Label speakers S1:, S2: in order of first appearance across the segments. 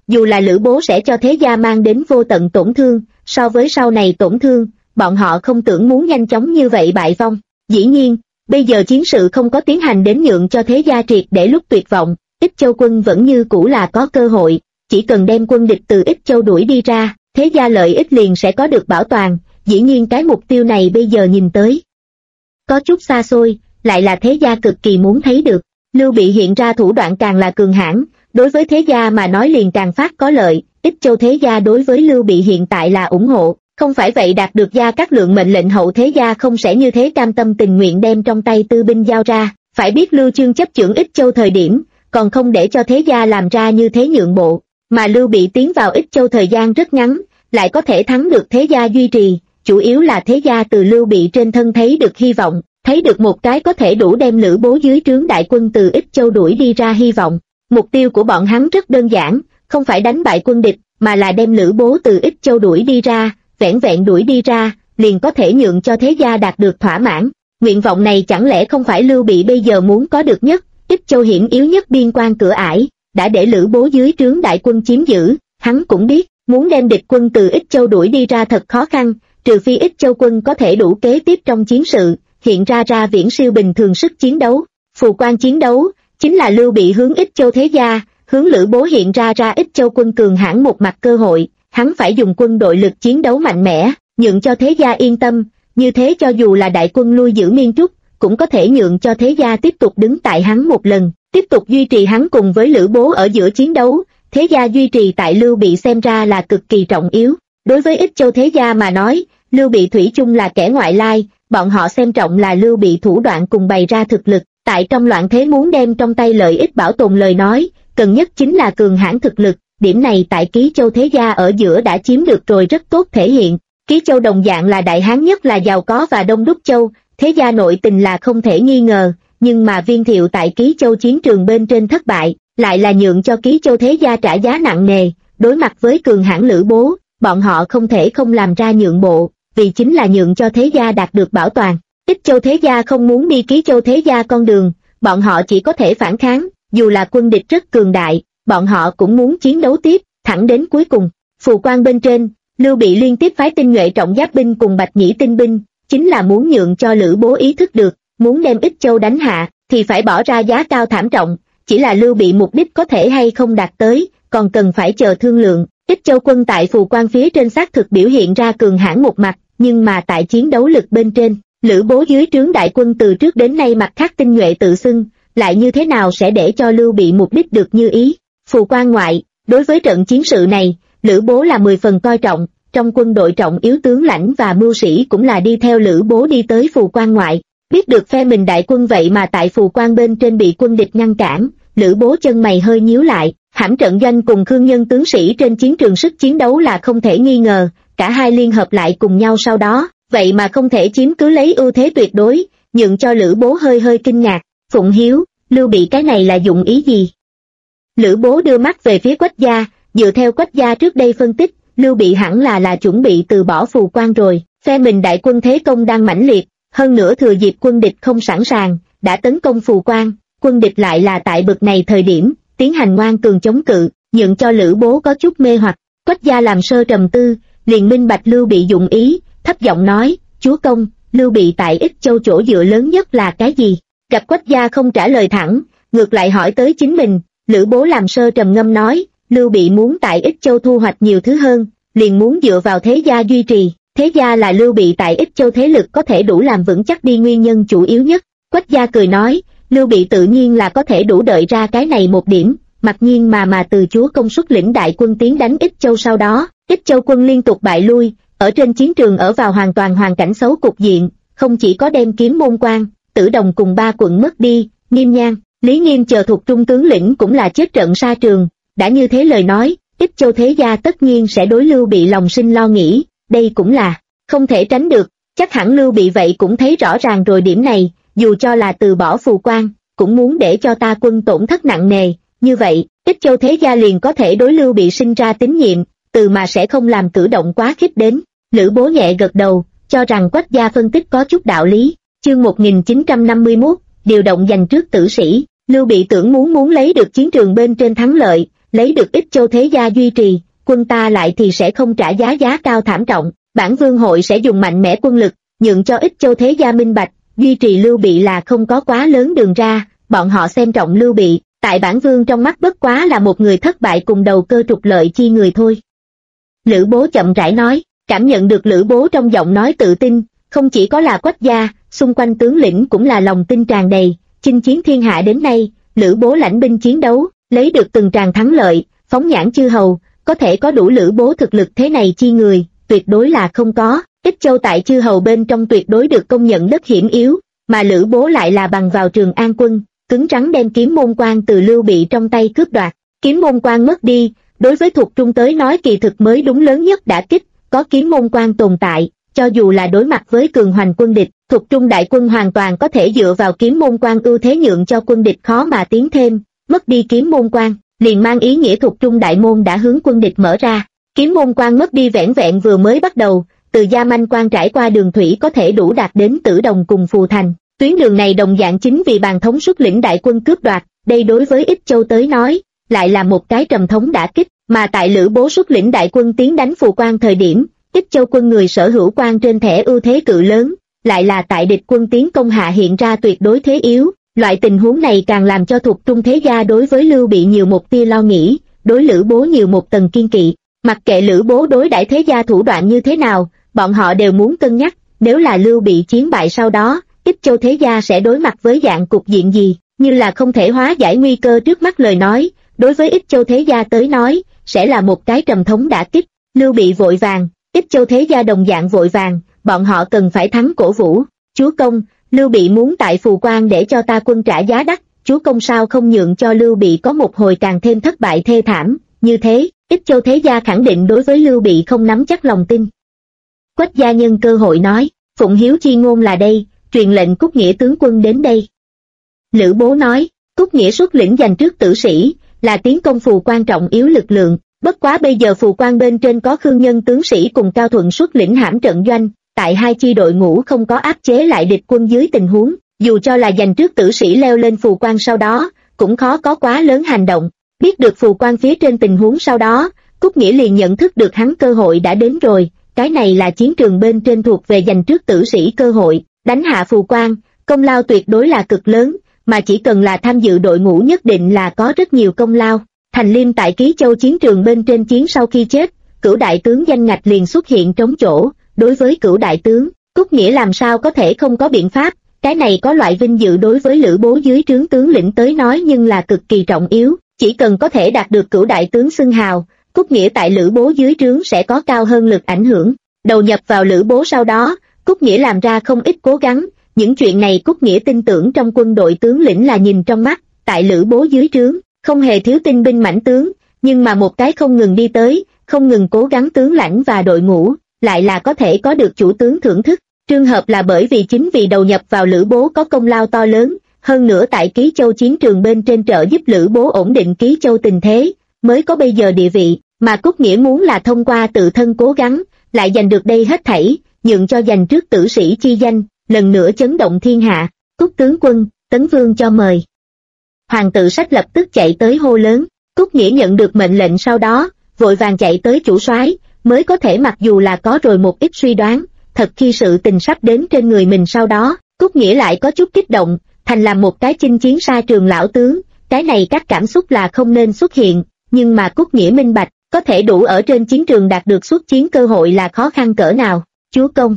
S1: dù là Lữ Bố sẽ cho thế gia mang đến vô tận tổn thương, so với sau này tổn thương, bọn họ không tưởng muốn nhanh chóng như vậy bại vong. Dĩ nhiên, bây giờ chiến sự không có tiến hành đến nhượng cho thế gia triệt để lúc tuyệt vọng, Ích Châu quân vẫn như cũ là có cơ hội, chỉ cần đem quân địch từ Ích Châu đuổi đi ra, thế gia lợi ích liền sẽ có được bảo toàn. Dĩ nhiên cái mục tiêu này bây giờ nhìn tới có chút xa xôi, lại là thế gia cực kỳ muốn thấy được. Lưu Bị hiện ra thủ đoạn càng là cường hãn, đối với thế gia mà nói liền càng phát có lợi. Ích Châu thế gia đối với Lưu Bị hiện tại là ủng hộ, không phải vậy đạt được Gia Cát Lượng mệnh lệnh hậu thế gia không sẽ như thế cam tâm tình nguyện đem trong tay tư binh giao ra. Phải biết Lưu Chương chấp chưởng Ích Châu thời điểm, còn không để cho thế gia làm ra như thế nhượng bộ, mà Lưu Bị tiến vào Ích Châu thời gian rất ngắn, lại có thể thắng được thế gia duy trì, chủ yếu là thế gia từ Lưu Bị trên thân thấy được hy vọng, thấy được một cái có thể đủ đem Lữ Bố dưới trướng đại quân từ Ích Châu đuổi đi ra hy vọng. Mục tiêu của bọn hắn rất đơn giản, không phải đánh bại quân địch, mà là đem Lữ Bố từ Ích Châu đuổi đi ra, vẻn vẹn đuổi đi ra, liền có thể nhượng cho thế gia đạt được thỏa mãn. Nguyện vọng này chẳng lẽ không phải Lưu Bị bây giờ muốn có được nhất? Ích Châu hiểm yếu nhất biên quan cửa ải, đã để Lữ Bố dưới trướng đại quân chiếm giữ, hắn cũng biết, muốn đem địch quân từ Ích Châu đuổi đi ra thật khó khăn, trừ phi Ích Châu quân có thể đủ kế tiếp trong chiến sự, hiện ra viễn siêu bình thường sức chiến đấu. Phù quan chiến đấu, chính là Lưu Bị hướng Ích Châu thế gia, hướng Lữ Bố hiện ra Ích Châu quân cường hãn một mặt cơ hội, hắn phải dùng quân đội lực chiến đấu mạnh mẽ, nhượng cho thế gia yên tâm, như thế cho dù là đại quân lui giữ Miên Trúc, cũng có thể nhượng cho thế gia tiếp tục đứng tại hắn một lần, tiếp tục duy trì hắn cùng với Lữ Bố ở giữa chiến đấu. Thế gia duy trì tại Lưu Bị xem ra là cực kỳ trọng yếu. Đối với Ích Châu thế gia mà nói, Lưu Bị thủy chung là kẻ ngoại lai, bọn họ xem trọng là Lưu Bị thủ đoạn cùng bày ra thực lực. Tại trong loạn thế muốn đem trong tay lợi ích bảo tồn lời nói, cần nhất chính là cường hãn thực lực. Điểm này tại Ký Châu thế gia ở giữa đã chiếm được rồi rất tốt thể hiện. Ký Châu đồng dạng là đại hán nhất là giàu có và đông đúc châu, thế gia nội tình là không thể nghi ngờ, nhưng mà Viên Thiệu tại Ký Châu chiến trường bên trên thất bại, lại là nhượng cho Ký Châu thế gia trả giá nặng nề. Đối mặt với cường hãn Lữ Bố, bọn họ không thể không làm ra nhượng bộ, vì chính là nhượng cho thế gia đạt được bảo toàn. Ích Châu thế gia không muốn đi Ký Châu thế gia con đường, bọn họ chỉ có thể phản kháng, dù là quân địch rất cường đại, bọn họ cũng muốn chiến đấu tiếp, thẳng đến cuối cùng. Phù quan bên trên, Lưu Bị liên tiếp phái tinh nhuệ trọng giáp binh cùng Bạch Nhĩ tinh binh, chính là muốn nhượng cho Lữ Bố ý thức được, muốn đem Ích Châu đánh hạ, thì phải bỏ ra giá cao thảm trọng, chỉ là Lưu Bị mục đích có thể hay không đạt tới, còn cần phải chờ thương lượng. Ích Châu quân tại phù quan phía trên xác thực biểu hiện ra cường hãn một mặt, nhưng mà tại chiến đấu lực bên trên, Lữ Bố dưới trướng đại quân từ trước đến nay mặt khác tinh nhuệ tự xưng, lại như thế nào sẽ để cho Lưu Bị mục đích được như ý. Phù quan ngoại, đối với trận chiến sự này, Lữ Bố là 10 phần coi trọng, trong quân đội trọng yếu tướng lãnh và mưu sĩ cũng là đi theo Lữ Bố đi tới phù quan ngoại. Biết được phe mình đại quân vậy mà tại phù quan bên trên bị quân địch ngăn cản, Lữ Bố chân mày hơi nhíu lại. Hãm Trận Doanh cùng Khương Nhân tướng sĩ trên chiến trường sức chiến đấu là không thể nghi ngờ, cả hai liên hợp lại cùng nhau sau đó, vậy mà không thể chiếm cứ lấy ưu thế tuyệt đối, nhượng cho Lữ Bố hơi kinh ngạc. Phụng Hiếu, Lưu Bị cái này là dụng ý gì? Lữ Bố đưa mắt về phía Quách gia, dựa theo Quách gia trước đây phân tích, Lưu Bị hẳn là chuẩn bị từ bỏ phù quan rồi, phe mình đại quân thế công đang mãnh liệt, hơn nữa thừa dịp quân địch không sẵn sàng, đã tấn công phù quan, quân địch lại là tại bực này thời điểm tiến hành ngoan cường chống cự, nhượng cho Lữ Bố có chút mê hoặc. Quách gia làm sơ trầm tư, liền minh bạch Lưu Bị dụng ý, thấp giọng nói, chúa công, Lưu Bị tại Ích Châu chỗ dựa lớn nhất là cái gì? Gặp Quách gia không trả lời thẳng, ngược lại hỏi tới chính mình, Lữ Bố làm sơ trầm ngâm nói, Lưu Bị muốn tại Ích Châu thu hoạch nhiều thứ hơn, liền muốn dựa vào thế gia duy trì, thế gia là Lưu Bị tại Ích Châu thế lực có thể đủ làm vững chắc đi nguyên nhân chủ yếu nhất. Quách gia cười nói, Lưu Bị tự nhiên là có thể đủ đợi ra cái này một điểm, mặc nhiên mà từ chúa công xuất lĩnh đại quân tiến đánh Ích Châu sau đó, Ích Châu quân liên tục bại lui, ở trên chiến trường ở vào hoàn toàn hoàn cảnh xấu cục diện, không chỉ có đem Kiếm Môn Quan, Tử Đồng cùng 3 quận mất đi, Nghiêm Nhan, Lý Nghiêm chờ thuộc trung tướng lĩnh cũng là chết trận sa trường. Đã như thế lời nói, Ích Châu thế gia tất nhiên sẽ đối Lưu Bị lòng sinh lo nghĩ, đây cũng là không thể tránh được, chắc hẳn Lưu Bị vậy cũng thấy rõ ràng rồi điểm này, dù cho là từ bỏ phù quan, cũng muốn để cho ta quân tổn thất nặng nề, như vậy, Ích Châu thế gia liền có thể đối Lưu Bị sinh ra tín nhiệm, từ mà sẽ không làm cử động quá khích đến. Lữ Bố nhẹ gật đầu, cho rằng Quách gia phân tích có chút đạo lý. Chương 1951, điều động giành trước tử sĩ. Lưu Bị tưởng muốn lấy được chiến trường bên trên thắng lợi, lấy được Ích Châu thế gia duy trì, quân ta lại thì sẽ không trả giá cao thảm trọng, bản vương hội sẽ dùng mạnh mẽ quân lực, nhượng cho Ích Châu thế gia minh bạch, duy trì Lưu Bị là không có quá lớn đường ra, bọn họ xem trọng Lưu Bị, tại bản vương trong mắt bất quá là một người thất bại cùng đầu cơ trục lợi chi người thôi. Lữ Bố chậm rãi nói, cảm nhận được Lữ Bố trong giọng nói tự tin, không chỉ có là Quách gia, xung quanh tướng lĩnh cũng là lòng tin tràn đầy, chinh chiến thiên hạ đến nay, Lữ Bố lãnh binh chiến đấu, lấy được từng tràng thắng lợi, phóng nhãn chư hầu, có thể có đủ Lữ Bố thực lực thế này chi người, tuyệt đối là không có. Ích Châu tại chư hầu bên trong tuyệt đối được công nhận đất hiểm yếu, mà Lữ Bố lại là bằng vào Trường An quân, cứng rắn đem Kiếm Môn Quan từ Lưu Bị trong tay cướp đoạt. Kiếm Môn Quan mất đi, đối với Thục Trung tới nói kỳ thực mới đúng lớn nhất đả kích, có Kiếm Môn Quan tồn tại, cho dù là đối mặt với cường hoành quân địch, Thục Trung đại quân hoàn toàn có thể dựa vào Kiếm Môn Quan ưu thế nhượng cho quân địch khó mà tiến thêm. Mất đi Kiếm Môn Quan, liền mang ý nghĩa Thục Trung đại môn đã hướng quân địch mở ra. Kiếm Môn Quan mất đi vẻn vẹn vừa mới bắt đầu, từ Gia Manh Quan trải qua đường thủy có thể đủ đạt đến Tử Đồng cùng Phù Thành. Tuyến đường này đồng dạng chính vì Bàn Thống xuất lĩnh đại quân cướp đoạt, đây đối với Ích Châu tới nói, lại là một cái trầm thống đả kích, mà tại Lữ Bố xuất lĩnh đại quân tiến đánh Phù Quan thời điểm, Ích Châu quân người sở hữu quan trên thẻ ưu thế cự lớn, lại là tại địch quân tiến công hạ hiện ra tuyệt đối thế yếu, loại tình huống này càng làm cho Thục Trung thế gia đối với Lưu Bị nhiều một tia lo nghĩ, đối Lữ Bố nhiều một tầng kiên kỵ. Mặc kệ Lữ Bố đối đãi thế gia thủ đoạn như thế nào, bọn họ đều muốn cân nhắc, nếu là Lưu Bị chiến bại sau đó, Ích Châu thế gia sẽ đối mặt với dạng cục diện gì, như là không thể hóa giải nguy cơ trước mắt lời nói, đối với Ích Châu thế gia tới nói, sẽ là một cái trầm thống đả kích. Lưu Bị vội vàng, Ích Châu thế gia đồng dạng vội vàng, bọn họ cần phải thắng cổ vũ. Chúa công, Lưu Bị muốn tại Phù Quan để cho ta quân trả giá đắt, chúa công sao không nhượng cho Lưu Bị có một hồi càng thêm thất bại thê thảm, như thế, Ích Châu thế gia khẳng định đối với Lưu Bị không nắm chắc lòng tin. Quách gia nhân cơ hội nói, phụng hiếu chi ngôn là đây, truyền lệnh Cúc Nghĩa tướng quân đến đây. Lữ Bố nói, Cúc Nghĩa xuất lĩnh giành trước tử sĩ, là tiến công Phù Quan trọng yếu lực lượng, bất quá bây giờ Phù Quan bên trên có Khương Nhân tướng sĩ cùng Cao Thuận xuất lĩnh hãm trận doanh, tại hai chi đội ngũ không có áp chế lại địch quân dưới tình huống, dù cho là giành trước tử sĩ leo lên Phù Quan sau đó, cũng khó có quá lớn hành động. Biết được Phù Quan phía trên tình huống sau đó, Cúc Nghĩa liền nhận thức được hắn cơ hội đã đến rồi, cái này là chiến trường bên trên thuộc về giành trước tử sĩ cơ hội, đánh hạ Phù Quan, công lao tuyệt đối là cực lớn, mà chỉ cần là tham dự đội ngũ nhất định là có rất nhiều công lao. Thành Liêm tại Ký Châu chiến trường bên trên chiến sau khi chết, Cửu đại tướng danh ngạch liền xuất hiện trống chỗ, đối với Cửu đại tướng, Cúc Nghĩa làm sao có thể không có biện pháp, cái này có loại vinh dự đối với Lữ Bố dưới trướng tướng lĩnh tới nói nhưng là cực kỳ trọng yếu, chỉ cần có thể đạt được Cửu đại tướng xưng hào, Cúc Nghĩa tại Lữ Bố dưới trướng sẽ có cao hơn lực ảnh hưởng. Đầu nhập vào Lữ Bố sau đó, Cúc Nghĩa làm ra không ít cố gắng, những chuyện này Cúc Nghĩa tin tưởng trong quân đội tướng lĩnh là nhìn trong mắt, tại Lữ Bố dưới trướng, không hề thiếu tinh binh mãnh tướng, nhưng mà một cái không ngừng đi tới, không ngừng cố gắng tướng lãnh và đội ngũ, lại là có thể có được chủ tướng thưởng thức. Trường hợp là bởi vì chính vì đầu nhập vào Lữ Bố có công lao to lớn, hơn nữa tại Ký Châu chiến trường bên trên trợ giúp Lữ Bố ổn định Ký Châu tình thế, mới có bây giờ địa vị, mà Cúc Nghĩa muốn là thông qua tự thân cố gắng, lại giành được đây hết thảy, nhượng cho giành trước tử sĩ chi danh, lần nữa chấn động thiên hạ. Cúc tướng quân, Tấn Vương cho mời. Hoàng tự Sách lập tức chạy tới hô lớn, Cúc Nghĩa nhận được mệnh lệnh sau đó, vội vàng chạy tới chủ soái, mới có thể mặc dù là có rồi một ít suy đoán, thật khi sự tình sắp đến trên người mình sau đó, Cúc Nghĩa lại có chút kích động, thành làm một cái chinh chiến xa trường lão tướng, cái này các cảm xúc là không nên xuất hiện, nhưng mà Cúc Nghĩa minh bạch, có thể đủ ở trên chiến trường đạt được xuất chiến cơ hội là khó khăn cỡ nào. Chúa công.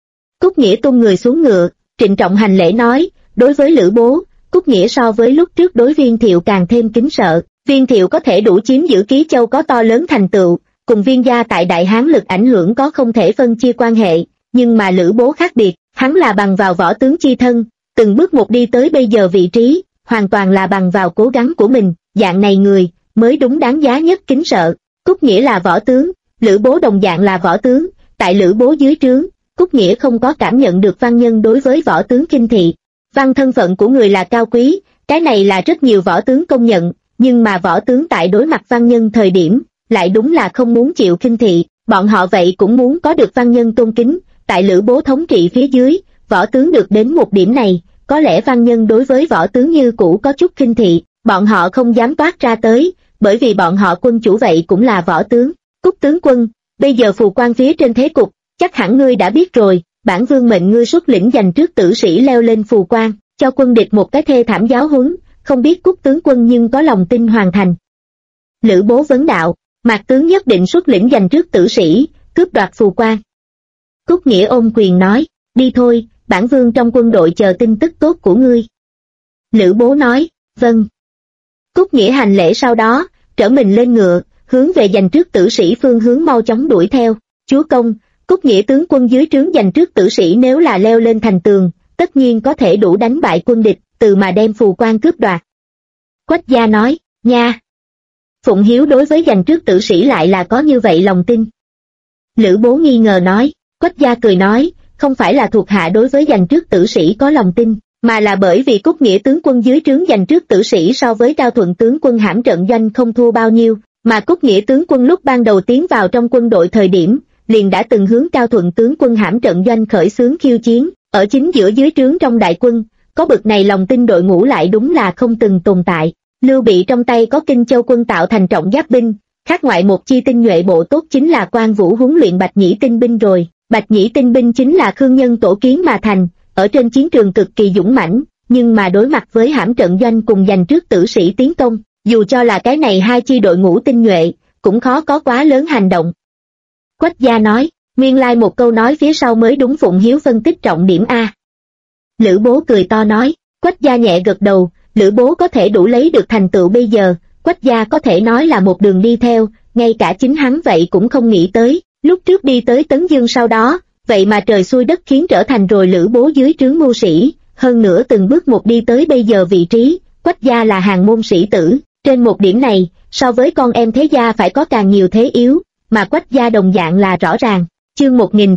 S1: Cúc Nghĩa tung người xuống ngựa, trịnh trọng hành lễ nói, đối với Lữ Bố, Cúc Nghĩa so với lúc trước đối Viên Thiệu càng thêm kính sợ, Viên Thiệu có thể đủ chiếm giữ Ký Châu có to lớn thành tựu, cùng Viên gia tại Đại Hán lực ảnh hưởng có không thể phân chia quan hệ, nhưng mà Lữ Bố khác biệt, hắn là bằng vào võ tướng chi thân, từng bước một đi tới bây giờ vị trí, hoàn toàn là bằng vào cố gắng của mình, dạng này người, mới đúng đáng giá nhất kính sợ. Cúc Nghĩa là võ tướng, Lữ Bố đồng dạng là võ tướng, tại Lữ Bố dưới trướng, Cúc Nghĩa không có cảm nhận được văn nhân đối với võ tướng kinh thị. Văn thân phận của người là cao quý, cái này là rất nhiều võ tướng công nhận, nhưng mà võ tướng tại đối mặt văn nhân thời điểm, lại đúng là không muốn chịu kinh thị, bọn họ vậy cũng muốn có được văn nhân tôn kính, tại Lữ Bố thống trị phía dưới, võ tướng được đến một điểm này, có lẽ văn nhân đối với võ tướng như cũ có chút kinh thị, bọn họ không dám toát ra tới, bởi vì bọn họ quân chủ vậy cũng là võ tướng. Cúc tướng quân, bây giờ phù quan phía trên thế cục, chắc hẳn ngươi đã biết rồi, bản vương mệnh ngươi xuất lĩnh dành trước tử sĩ leo lên phù quan, cho quân địch một cái thê thảm giáo huấn, không biết Cúc tướng quân nhưng có lòng tin hoàn thành. Lữ Bố vấn đạo, Mạc tướng nhất định xuất lĩnh dành trước tử sĩ, cướp đoạt phù quan. Cúc Nghĩa ôm quyền nói, đi thôi, bản vương trong quân đội chờ tin tức tốt của ngươi. Lữ Bố nói, vâng. Cúc Nghĩa hành lễ sau đó, trở mình lên ngựa, hướng về dành trước tử sĩ phương hướng mau chóng đuổi theo. Chúa công, Cúc Nghĩa tướng quân dưới trướng dành trước tử sĩ nếu là leo lên thành tường, tất nhiên có thể đủ đánh bại quân địch, từ mà đem phù quan cướp đoạt. Quách gia nói, nha. Phụng Hiếu đối với dành trước tử sĩ lại là có như vậy lòng tin. Lữ Bố nghi ngờ nói, Quách gia cười nói, không phải là thuộc hạ đối với dành trước tử sĩ có lòng tin, mà là bởi vì Cúc Nghĩa tướng quân dưới trướng dành trước tử sĩ so với Cao Thuận tướng quân hãm trận doanh không thua bao nhiêu, mà Cúc Nghĩa tướng quân lúc ban đầu tiến vào trong quân đội thời điểm, liền đã từng hướng Cao Thuận tướng quân hãm trận doanh khởi xướng khiêu chiến, ở chính giữa dưới trướng trong đại quân, có bực này lòng tin đội ngũ lại đúng là không từng tồn tại. Lưu Bị trong tay có Kinh Châu quân tạo thành trọng giáp binh, khác ngoại một chi tinh nhuệ bộ tốt chính là Quan Vũ huấn luyện Bạch Nhĩ tinh binh rồi. Bạch Nhĩ tinh binh chính là Khương Nhân tổ kiến mà thành, ở trên chiến trường cực kỳ dũng mãnh, nhưng mà đối mặt với hãm trận doanh cùng dành trước tử sĩ tiến công, dù cho là cái này hai chi đội ngũ tinh nhuệ, cũng khó có quá lớn hành động. Quách gia nói, nguyên lai một câu nói phía sau mới đúng. Phụng Hiếu phân tích trọng điểm A. Lữ Bố cười to nói, Quách gia nhẹ gật đầu, Lữ Bố có thể đủ lấy được thành tựu bây giờ, Quách gia có thể nói là một đường đi theo, ngay cả chính hắn vậy cũng không nghĩ tới, lúc trước đi tới Tấn Dương sau đó, vậy mà trời xui đất khiến trở thành rồi Lữ Bố dưới trướng mưu sĩ, hơn nữa từng bước một đi tới bây giờ vị trí. Quách gia là hàng môn sĩ tử, trên một điểm này, so với con em thế gia phải có càng nhiều thế yếu, mà Quách gia đồng dạng là rõ ràng. Chương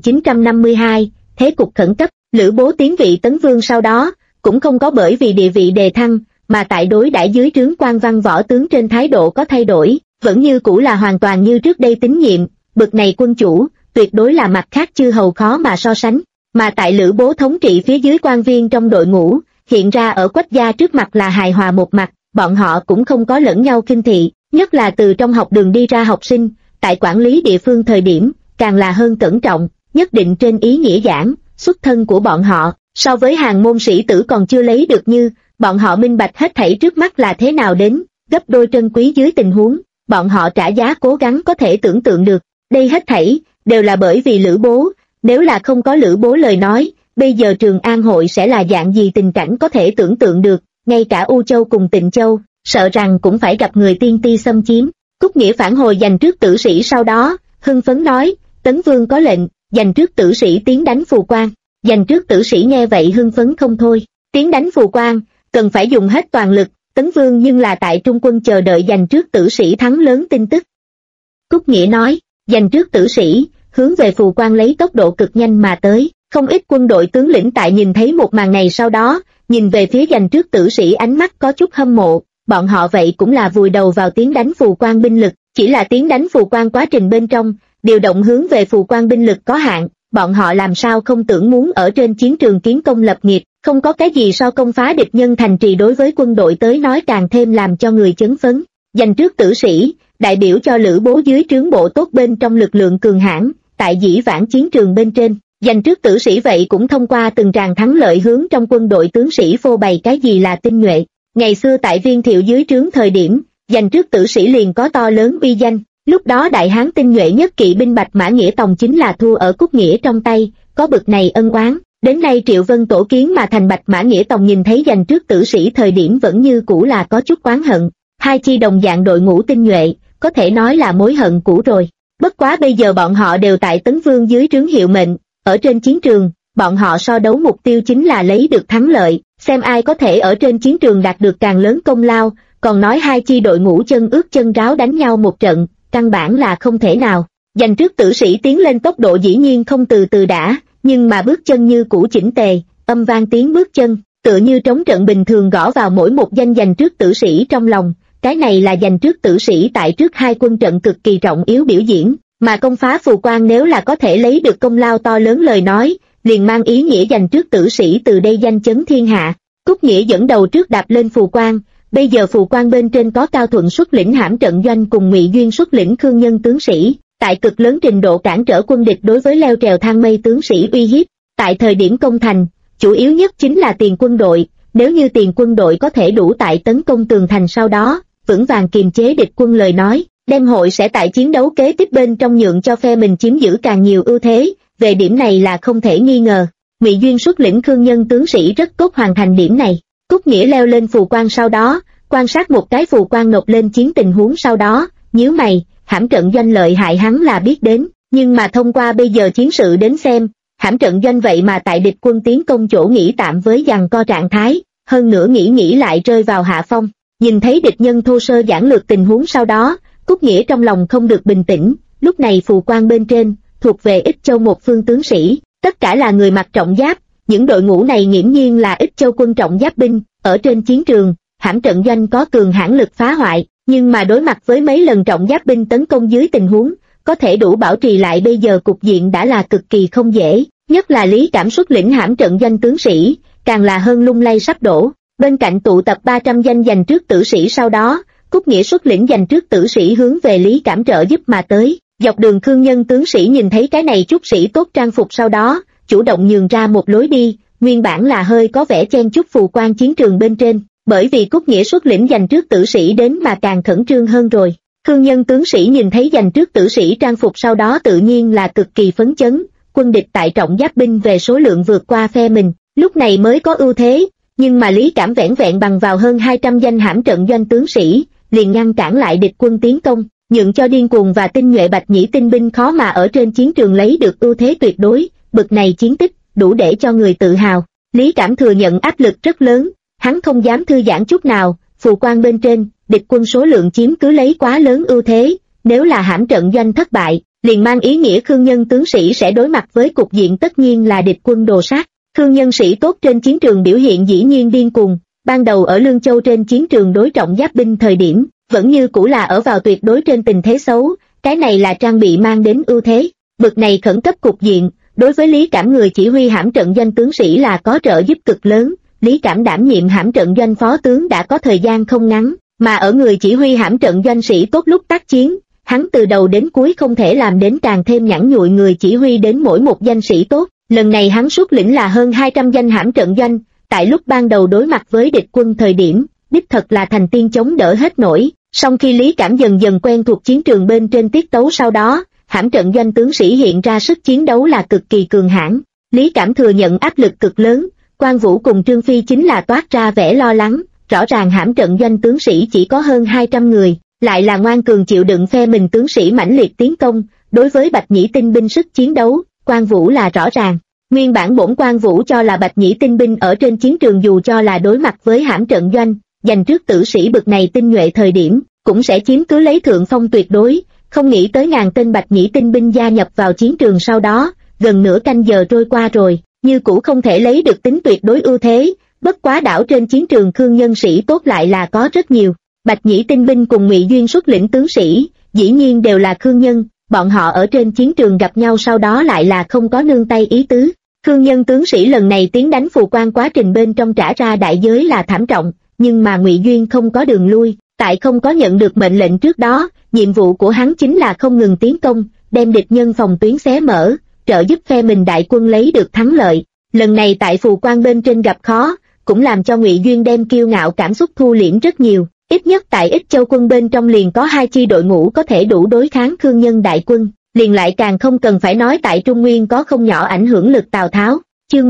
S1: 1952, thế cục khẩn cấp. Lữ Bố tiến vị Tấn Vương sau đó, cũng không có bởi vì địa vị đề thăng, mà tại đối đãi dưới trướng quan văn võ tướng trên thái độ có thay đổi, vẫn như cũ là hoàn toàn như trước đây tín nhiệm, bực này quân chủ, tuyệt đối là mặt khác chư hầu khó mà so sánh. Mà tại Lữ Bố thống trị phía dưới quan viên trong đội ngũ, hiện ra ở Quách gia trước mặt là hài hòa một mặt, bọn họ cũng không có lẫn nhau khinh thị, nhất là từ trong học đường đi ra học sinh, tại quản lý địa phương thời điểm, càng là hơn cẩn trọng, nhất định trên ý nghĩa giảng, xuất thân của bọn họ, so với hàng môn sĩ tử còn chưa lấy được như, bọn họ minh bạch hết thảy trước mắt là thế nào đến, gấp đôi trân quý dưới tình huống, bọn họ trả giá cố gắng có thể tưởng tượng được, đây hết thảy, đều là bởi vì Lữ Bố, nếu là không có Lữ Bố lời nói, bây giờ Trường An hội sẽ là dạng gì tình cảnh có thể tưởng tượng được, ngay cả U Châu cùng Tịnh Châu, sợ rằng cũng phải gặp người tiên ti xâm chiếm. Cúc Nghĩa phản hồi dành trước tử sĩ sau đó, hưng phấn nói, Tấn Vương có lệnh, dành trước tử sĩ tiến đánh phù quan. Dành trước tử sĩ nghe vậy hưng phấn không thôi, tiến đánh phù quan, cần phải dùng hết toàn lực, Tấn Vương nhưng là tại trung quân chờ đợi dành trước tử sĩ thắng lớn tin tức. Cúc Nghĩa nói, dành trước tử sĩ, hướng về phù quan lấy tốc độ cực nhanh mà tới, không ít quân đội tướng lĩnh tại nhìn thấy một màn này sau đó, nhìn về phía dành trước tử sĩ ánh mắt có chút hâm mộ, bọn họ vậy cũng là vùi đầu vào tiến đánh phù quan binh lực, chỉ là tiến đánh phù quan quá trình bên trong, điều động hướng về phù quan binh lực có hạn, bọn họ làm sao không tưởng muốn ở trên chiến trường kiến công lập nghiệp, không có cái gì so công phá địch nhân thành trì đối với quân đội tới nói càng thêm làm cho người chấn phấn. Dành trước tử sĩ, đại biểu cho Lữ Bố dưới trướng bộ tốt bên trong lực lượng cường hãn, tại dĩ vãng chiến trường bên trên, dành trước tử sĩ vậy cũng thông qua từng tràng thắng lợi hướng trong quân đội tướng sĩ phô bày cái gì là tinh nhuệ. Ngày xưa tại Viên Thiệu dưới trướng thời điểm, dành trước tử sĩ liền có to lớn uy danh, lúc đó đại hán tinh nhuệ nhất kỵ binh Bạch Mã Nghĩa Tòng chính là thua ở Cúc Nghĩa trong tay, có bực này ân oán. Đến nay Triệu Vân tổ kiến mà thành Bạch Mã Nghĩa Tòng nhìn thấy dành trước tử sĩ thời điểm vẫn như cũ là có chút oán hận, hai chi đồng dạng đội ngũ tinh nhuệ, có thể nói là mối hận cũ rồi. Bất quá bây giờ bọn họ đều tại Tấn Vương dưới trướng hiệu mệnh, ở trên chiến trường, bọn họ so đấu mục tiêu chính là lấy được thắng lợi, xem ai có thể ở trên chiến trường đạt được càng lớn công lao, còn nói hai chi đội ngũ chân ướt chân ráo đánh nhau một trận, căn bản là không thể nào. Dành trước tử sĩ tiến lên tốc độ dĩ nhiên không từ từ đã, nhưng mà bước chân như cũ chỉnh tề, âm vang tiếng bước chân, tựa như trống trận bình thường gõ vào mỗi một danh dành trước tử sĩ trong lòng, cái này là dành trước tử sĩ tại trước hai quân trận cực kỳ trọng yếu biểu diễn, mà công phá phù quan nếu là có thể lấy được công lao to lớn lời nói, liền mang ý nghĩa dành trước tử sĩ từ đây danh chấn thiên hạ. Cúc Nghĩa dẫn đầu trước đạp lên phù quan, Bây giờ phù quan bên trên có Cao Thuận xuất lĩnh hãm trận doanh cùng Ngụy Duyên xuất lĩnh Khương Nhân tướng sĩ, tại cực lớn trình độ cản trở quân địch đối với leo trèo thang mây tướng sĩ uy hiếp. Tại thời điểm công thành, chủ yếu nhất chính là tiền quân đội, nếu như tiền quân đội có thể đủ tại tấn công tường thành sau đó, vững vàng kiềm chế địch quân lời nói, đem hội sẽ tại chiến đấu kế tiếp bên trong nhượng cho phe mình chiếm giữ càng nhiều ưu thế, về điểm này là không thể nghi ngờ. Ngụy Duyên xuất lĩnh Khương Nhân tướng sĩ rất tốt hoàn thành điểm này. Cúc Nghĩa leo lên phù quan sau đó, quan sát một cái phù quan nộp lên chiến tình huống sau đó, nhíu mày, hãm trận doanh lợi hại hắn là biết đến, nhưng mà thông qua bây giờ chiến sự đến xem, hãm trận doanh vậy mà tại địch quân tiến công chỗ nghỉ tạm với giằng co trạng thái, hơn nữa nghĩ lại rơi vào hạ phong. Nhìn thấy địch nhân thô sơ giản lược tình huống sau đó, Cúc Nghĩa trong lòng không được bình tĩnh, lúc này phù quan bên trên, thuộc về Ích Châu một phương tướng sĩ, tất cả là người mặc trọng giáp, những đội ngũ này nghiễm nhiên là Ích Châu quân trọng giáp binh, ở trên chiến trường, hãm trận doanh có cường hãn lực phá hoại, nhưng mà đối mặt với mấy lần trọng giáp binh tấn công dưới tình huống, có thể đủ bảo trì lại bây giờ cục diện đã là cực kỳ không dễ, nhất là Lý Cảm xuất lĩnh hãm trận doanh tướng sĩ, càng là hơn lung lay sắp đổ. Bên cạnh tụ tập 300 danh giành trước tử sĩ sau đó, Cúc Nghĩa xuất lĩnh giành trước tử sĩ hướng về Lý Cảm trợ giúp mà tới. Dọc đường Khương Nhân tướng sĩ nhìn thấy cái này chút sĩ tốt trang phục sau đó, chủ động nhường ra một lối đi, nguyên bản là hơi có vẻ chen chúc phù quan chiến trường bên trên, bởi vì Cúc Nghĩa xuất lĩnh giành trước tử sĩ đến mà càng khẩn trương hơn rồi. Khương Nhân tướng sĩ nhìn thấy giành trước tử sĩ trang phục sau đó tự nhiên là cực kỳ phấn chấn, quân địch tại trọng giáp binh về số lượng vượt qua phe mình, lúc này mới có ưu thế, nhưng mà Lý Cảm vẻn vẹn bằng vào hơn 200 danh hãm trận doanh tướng sĩ, liền ngăn cản lại địch quân tiến công, nhượng cho điên cuồng và tinh nhuệ Bạch Nhĩ tinh binh khó mà ở trên chiến trường lấy được ưu thế tuyệt đối, bực này chiến tích, đủ để cho người tự hào. Lý Cảm thừa nhận áp lực rất lớn, hắn không dám thư giãn chút nào, phù quan bên trên, địch quân số lượng chiếm cứ lấy quá lớn ưu thế, nếu là hãm trận doanh thất bại, liền mang ý nghĩa Khương Nhân tướng sĩ sẽ đối mặt với cục diện tất nhiên là địch quân đồ sát. Khương Nhân sĩ tốt trên chiến trường biểu hiện dĩ nhiên điên cuồng, ban đầu ở Lương Châu trên chiến trường đối trọng giáp binh thời điểm, vẫn như cũ là ở vào tuyệt đối trên tình thế xấu, cái này là trang bị mang đến ưu thế. Bực này khẩn cấp cục diện, đối với Lý Cảm người chỉ huy hãm trận doanh tướng sĩ là có trợ giúp cực lớn. Lý Cảm đảm nhiệm hãm trận doanh phó tướng đã có thời gian không ngắn, mà ở người chỉ huy hãm trận doanh sĩ tốt lúc tác chiến, hắn từ đầu đến cuối không thể làm đến càng thêm nhẵn nhụi người chỉ huy đến mỗi một danh sĩ tốt. Lần này hắn xuất lĩnh là hơn 200 danh hãm trận doanh, tại lúc ban đầu đối mặt với địch quân thời điểm, đích thật là thành tiên chống đỡ hết nổi. Song khi Lý Cảm dần dần quen thuộc chiến trường bên trên tiết tấu sau đó, hãm trận doanh tướng sĩ hiện ra sức chiến đấu là cực kỳ cường hãn. Lý Cảm thừa nhận áp lực cực lớn, Quan Vũ cùng Trương Phi chính là toát ra vẻ lo lắng, rõ ràng hãm trận doanh tướng sĩ chỉ có hơn 200 người, lại là ngoan cường chịu đựng phe mình tướng sĩ mãnh liệt tiến công, đối với Bạch Nhĩ tinh binh sức chiến đấu, Quan Vũ là rõ ràng. Nguyên bản bổn Quan Vũ cho là Bạch Nhĩ tinh binh ở trên chiến trường dù cho là đối mặt với hãm trận doanh, giành trước tử sĩ bực này tinh nhuệ thời điểm, cũng sẽ chiếm cứ lấy thượng phong tuyệt đối, không nghĩ tới ngàn tên Bạch Nhĩ tinh binh gia nhập vào chiến trường sau đó, gần nửa canh giờ trôi qua rồi, như cũ không thể lấy được tính tuyệt đối ưu thế, bất quá đảo trên chiến trường Khương Nhân sĩ tốt lại là có rất nhiều. Bạch Nhĩ tinh binh cùng Ngụy Duyên xuất lĩnh tướng sĩ, dĩ nhiên đều là Khương Nhân, bọn họ ở trên chiến trường gặp nhau sau đó lại là không có nương tay ý tứ. Khương Nhân tướng sĩ lần này tiến đánh phù quan quá trình bên trong trả ra đại giới là thảm trọng, nhưng mà Ngụy Duyên không có đường lui, tại không có nhận được mệnh lệnh trước đó, nhiệm vụ của hắn chính là không ngừng tiến công, đem địch nhân phòng tuyến xé mở, trợ giúp phe mình đại quân lấy được thắng lợi. Lần này tại phù quan bên trên gặp khó, cũng làm cho Ngụy Duyên đem kiêu ngạo cảm xúc thu liễm rất nhiều, ít nhất tại Ích Châu quân bên trong liền có 2 chi đội ngũ có thể đủ đối kháng Khương Nhân đại quân, liền lại càng không cần phải nói tại Trung Nguyên có không nhỏ ảnh hưởng lực Tào Tháo. Chương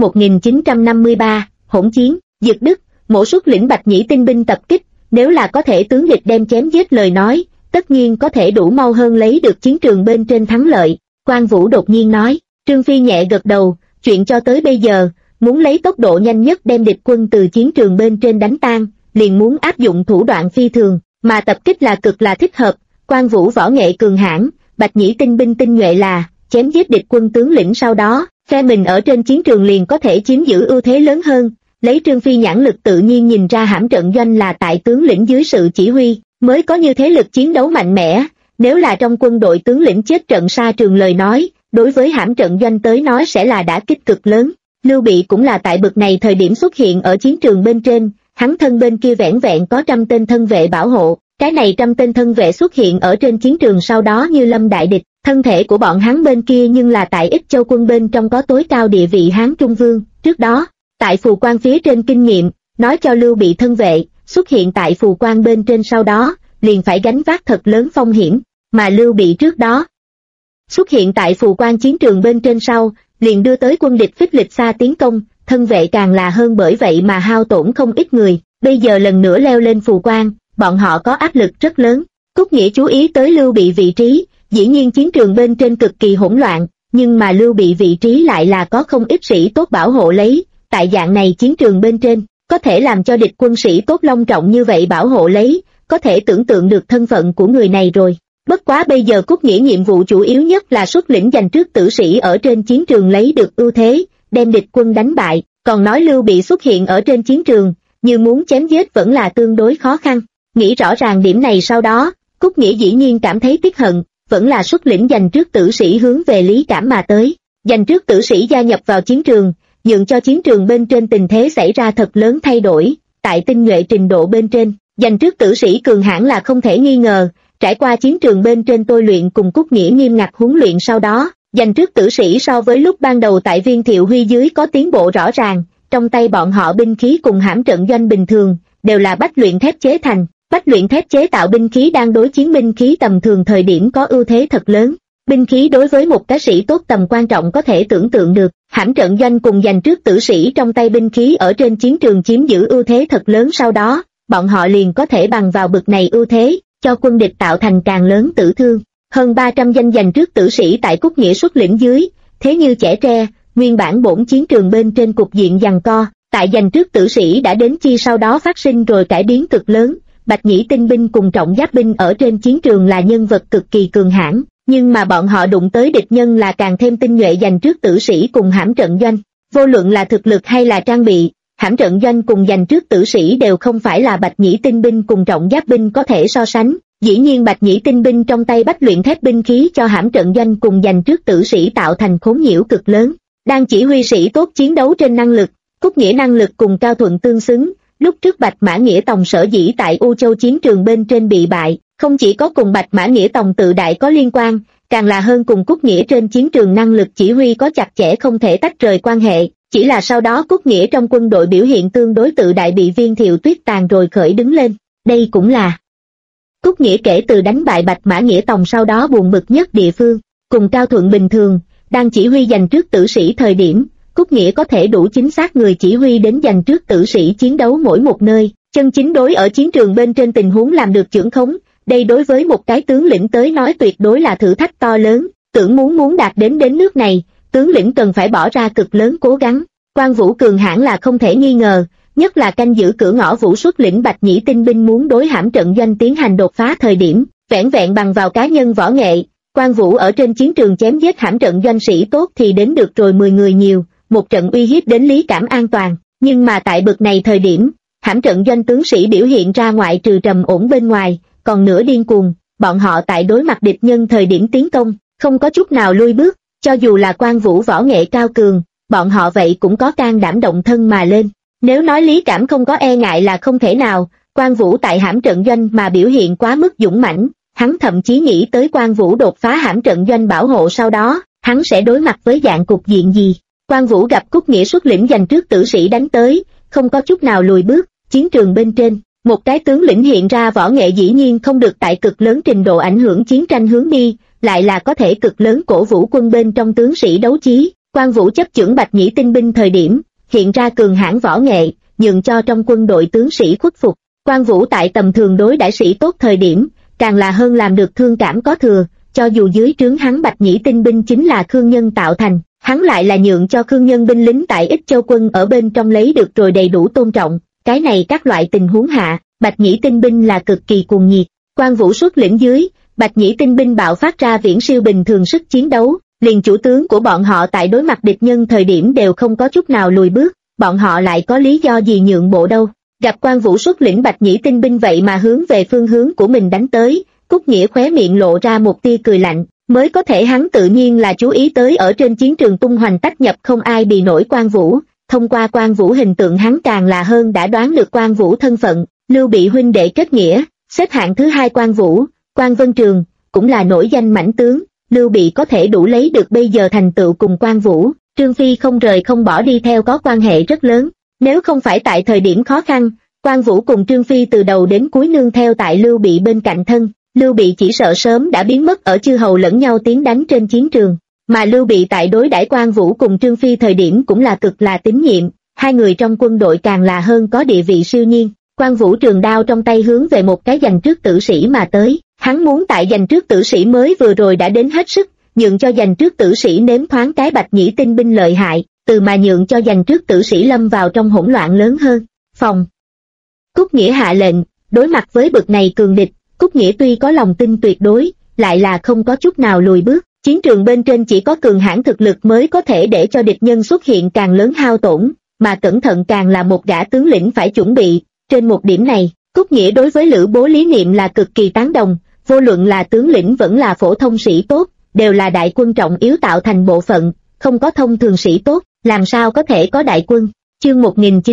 S1: 1953, hỗn chiến, Dực Đức, Mỗ xuất lĩnh Bạch Nhĩ tinh binh tập kích, nếu là có thể tướng địch đem chém giết lời nói, tất nhiên có thể đủ mau hơn lấy được chiến trường bên trên thắng lợi. Quan Vũ đột nhiên nói. Trương Phi nhẹ gật đầu, chuyện cho tới bây giờ, muốn lấy tốc độ nhanh nhất đem địch quân từ chiến trường bên trên đánh tan, liền muốn áp dụng thủ đoạn phi thường, mà tập kích là cực là thích hợp. Quan Vũ võ nghệ cường hãn, Bạch Nhĩ tinh binh tinh nhuệ là chém giết địch quân tướng lĩnh sau đó, phe mình ở trên chiến trường liền có thể chiếm giữ ưu thế lớn hơn. Lấy Trương Phi nhãn lực tự nhiên nhìn ra hãm trận doanh là tại tướng lĩnh dưới sự chỉ huy, mới có như thế lực chiến đấu mạnh mẽ, nếu là trong quân đội tướng lĩnh chết trận xa trường lời nói, đối với hãm trận doanh tới nói sẽ là đả kích cực lớn. Lưu Bị cũng là tại bực này thời điểm xuất hiện ở chiến trường bên trên, hắn thân bên kia vẻn vẹn có 100 tên thân vệ bảo hộ, cái này 100 tên thân vệ xuất hiện ở trên chiến trường sau đó như lâm đại địch, thân thể của bọn hắn bên kia nhưng là tại Ích Châu quân bên trong có tối cao địa vị Hán Trung Vương, trước đó, tại phù quan phía trên kinh nghiệm, nói cho Lưu Bị thân vệ, xuất hiện tại phù quan bên trên sau đó, liền phải gánh vác thật lớn phong hiểm, mà Lưu Bị trước đó xuất hiện tại phù quan chiến trường bên trên sau, liền đưa tới quân địch phích lịch xa tiến công, thân vệ càng là hơn bởi vậy mà hao tổn không ít người, bây giờ lần nữa leo lên phù quan, bọn họ có áp lực rất lớn. Cúc Nghĩa chú ý tới Lưu Bị vị trí, dĩ nhiên chiến trường bên trên cực kỳ hỗn loạn, nhưng mà Lưu Bị vị trí lại là có không ít sĩ tốt bảo hộ lấy, tại dạng này chiến trường bên trên, có thể làm cho địch quân sĩ tốt long trọng như vậy bảo hộ lấy, có thể tưởng tượng được thân phận của người này rồi. Bất quá bây giờ Cúc Nghĩa nhiệm vụ chủ yếu nhất là xuất lĩnh giành trước tử sĩ ở trên chiến trường lấy được ưu thế, đem địch quân đánh bại, còn nói Lưu Bị xuất hiện ở trên chiến trường, như muốn chém giết vẫn là tương đối khó khăn. Nghĩ rõ ràng điểm này sau đó, Cúc Nghĩa dĩ nhiên cảm thấy tiếc hận, vẫn là xuất lĩnh giành trước tử sĩ hướng về Lý Cảm mà tới. Giành trước tử sĩ gia nhập vào chiến trường, nhượng cho chiến trường bên trên tình thế xảy ra thật lớn thay đổi, tại tinh nhuệ trình độ bên trên, giành trước tử sĩ cường hãn là không thể nghi ngờ, trải qua chiến trường bên trên tôi luyện cùng Cúc Nghĩa nghiêm ngặt huấn luyện sau đó, giành trước tử sĩ so với lúc ban đầu tại Viên Thiệu Huy dưới có tiến bộ rõ ràng, trong tay bọn họ binh khí cùng hãm trận doanh bình thường, đều là bách luyện thép chế thành. Bách luyện thép chế tạo binh khí đang đối chiến binh khí tầm thường thời điểm có ưu thế thật lớn. Binh khí đối với một cái sĩ tốt tầm quan trọng có thể tưởng tượng được, hãm trận doanh cùng giành trước tử sĩ trong tay binh khí ở trên chiến trường chiếm giữ ưu thế thật lớn, sau đó, bọn họ liền có thể bằng vào bực này ưu thế, cho quân địch tạo thành càng lớn tử thương. Hơn 300 danh giành trước tử sĩ tại Cúc Nghĩa xuất lĩnh dưới, thế như chẻ tre, nguyên bản bổn chiến trường bên trên cục diện giằng co, tại giành trước tử sĩ đã đến chi sau đó phát sinh rồi cải biến cực lớn. Bạch Nhĩ tinh binh cùng trọng giáp binh ở trên chiến trường là nhân vật cực kỳ cường hãn, nhưng mà bọn họ đụng tới địch nhân là càng thêm tinh nhuệ giành trước tử sĩ cùng hãm trận doanh. Vô luận là thực lực hay là trang bị, hãm trận doanh cùng giành trước tử sĩ đều không phải là Bạch Nhĩ tinh binh cùng trọng giáp binh có thể so sánh. Dĩ nhiên Bạch Nhĩ tinh binh trong tay bách luyện thép binh khí cho hãm trận doanh cùng giành trước tử sĩ tạo thành khốn nhiễu cực lớn. Đang chỉ huy sĩ tốt chiến đấu trên năng lực, Cúc Nghĩa năng lực cùng Cao Thuận tương xứng. Lúc trước Bạch Mã Nghĩa Tòng sở dĩ tại U Châu chiến trường bên trên bị bại, không chỉ có cùng Bạch Mã Nghĩa Tòng tự đại có liên quan, càng là hơn cùng Cúc Nghĩa trên chiến trường năng lực chỉ huy có chặt chẽ không thể tách rời quan hệ, chỉ là sau đó Cúc Nghĩa trong quân đội biểu hiện tương đối tự đại bị Viên Thiệu Tuyết tàn rồi khởi đứng lên, đây cũng là Cúc Nghĩa kể từ đánh bại Bạch Mã Nghĩa Tòng sau đó buồn bực nhất địa phương. Cùng Cao Thuận bình thường, đang chỉ huy giành trước tử sĩ thời điểm, Cúc Nghĩa có thể đủ chính xác người chỉ huy đến giành trước tử sĩ chiến đấu mỗi một nơi, chân chính đối ở chiến trường bên trên tình huống làm được chưởng khống, đây đối với một cái tướng lĩnh tới nói tuyệt đối là thử thách to lớn, tưởng muốn đạt đến nước này, tướng lĩnh cần phải bỏ ra cực lớn cố gắng. Quan Vũ cường hãn là không thể nghi ngờ, nhất là canh giữ cửa ngõ Vũ xuất lĩnh Bạch Nhĩ tinh binh muốn đối hãm trận doanh tiến hành đột phá thời điểm, vẻn vẹn bằng vào cá nhân võ nghệ, Quan Vũ ở trên chiến trường chém giết hãm trận doanh sĩ tốt thì đến được rồi 10 người nhiều. Một trận uy hiếp đến Lý Cảm an toàn, nhưng mà tại bực này thời điểm, hãm trận doanh tướng sĩ biểu hiện ra ngoại trừ trầm ổn bên ngoài, còn nửa điên cuồng, bọn họ tại đối mặt địch nhân thời điểm tiến công, không có chút nào lui bước, cho dù là Quan Vũ võ nghệ cao cường, bọn họ vậy cũng có can đảm động thân mà lên. Nếu nói Lý Cảm không có e ngại là không thể nào, Quan Vũ tại hãm trận doanh mà biểu hiện quá mức dũng mãnh, hắn thậm chí nghĩ tới Quan Vũ đột phá hãm trận doanh bảo hộ sau đó, hắn sẽ đối mặt với dạng cục diện gì. Quan Vũ gặp Cúc Nghĩa xuất lĩnh giành trước tử sĩ đánh tới, không có chút nào lùi bước, chiến trường bên trên, một cái tướng lĩnh hiện ra võ nghệ dĩ nhiên không được tại cực lớn trình độ ảnh hưởng chiến tranh hướng đi, lại là có thể cực lớn cổ vũ quân bên trong tướng sĩ đấu chí. Quan Vũ chấp chưởng Bạch Nhĩ tinh binh thời điểm, hiện ra cường hãn võ nghệ, nhường cho trong quân đội tướng sĩ khuất phục. Quan Vũ tại tầm thường đối đãi sĩ tốt thời điểm, càng là hơn làm được thương cảm có thừa, cho dù dưới trướng hắn Bạch Nhĩ tinh binh chính là Khương Nhân tạo thành. Hắn lại là nhượng cho Khương Nhân binh lính tại Ích Châu quân ở bên trong lấy được rồi đầy đủ tôn trọng, cái này các loại tình huống hạ, Bạch Nhĩ tinh binh là cực kỳ cuồng nhiệt. Quan Vũ xuất lĩnh dưới, Bạch Nhĩ tinh binh bạo phát ra viễn siêu bình thường sức chiến đấu, liền chủ tướng của bọn họ tại đối mặt địch nhân thời điểm đều không có chút nào lùi bước, bọn họ lại có lý do gì nhượng bộ đâu. Gặp Quan Vũ xuất lĩnh Bạch Nhĩ tinh binh vậy mà hướng về phương hướng của mình đánh tới, Cúc Nghĩa khóe miệng lộ ra một tia cười lạnh. Mới có thể hắn tự nhiên là chú ý tới ở trên chiến trường tung hoành tách nhập không ai bì nổi Quan Vũ, thông qua Quan Vũ hình tượng hắn càng là hơn đã đoán được Quan Vũ thân phận. Lưu Bị huynh đệ kết nghĩa, xếp hạng thứ hai Quan Vũ, Quan Vân Trường, cũng là nổi danh mãnh tướng, Lưu Bị có thể đủ lấy được bây giờ thành tựu cùng Quan Vũ, Trương Phi không rời không bỏ đi theo có quan hệ rất lớn. Nếu không phải tại thời điểm khó khăn, Quan Vũ cùng Trương Phi từ đầu đến cuối nương theo tại Lưu Bị bên cạnh thân, Lưu Bị chỉ sợ sớm đã biến mất ở chư hầu lẫn nhau tiến đánh trên chiến trường. Mà Lưu Bị tại đối đãi Quan Vũ cùng Trương Phi thời điểm cũng là cực là tín nhiệm, hai người trong quân đội càng là hơn có địa vị siêu nhiên. Quan Vũ trường đao trong tay hướng về một cái giành trước tử sĩ mà tới, hắn muốn tại giành trước tử sĩ mới vừa rồi đã đến hết sức, nhượng cho giành trước tử sĩ nếm thoáng cái Bạch Nhĩ tinh binh lợi hại, từ mà nhượng cho giành trước tử sĩ lâm vào trong hỗn loạn lớn hơn. Phòng Cúc Nghĩa hạ lệnh, đối mặt với bực này cường địch, Cúc Nghĩa tuy có lòng tin tuyệt đối, lại là không có chút nào lùi bước. Chiến trường bên trên chỉ có cường hãn thực lực mới có thể để cho địch nhân xuất hiện càng lớn hao tổn, mà cẩn thận càng là một gã tướng lĩnh phải chuẩn bị. Trên một điểm này, Cúc Nghĩa đối với Lữ Bố lý niệm là cực kỳ tán đồng, vô luận là tướng lĩnh vẫn là phổ thông sĩ tốt, đều là đại quân trọng yếu tạo thành bộ phận, không có thông thường sĩ tốt, làm sao có thể có đại quân. Chương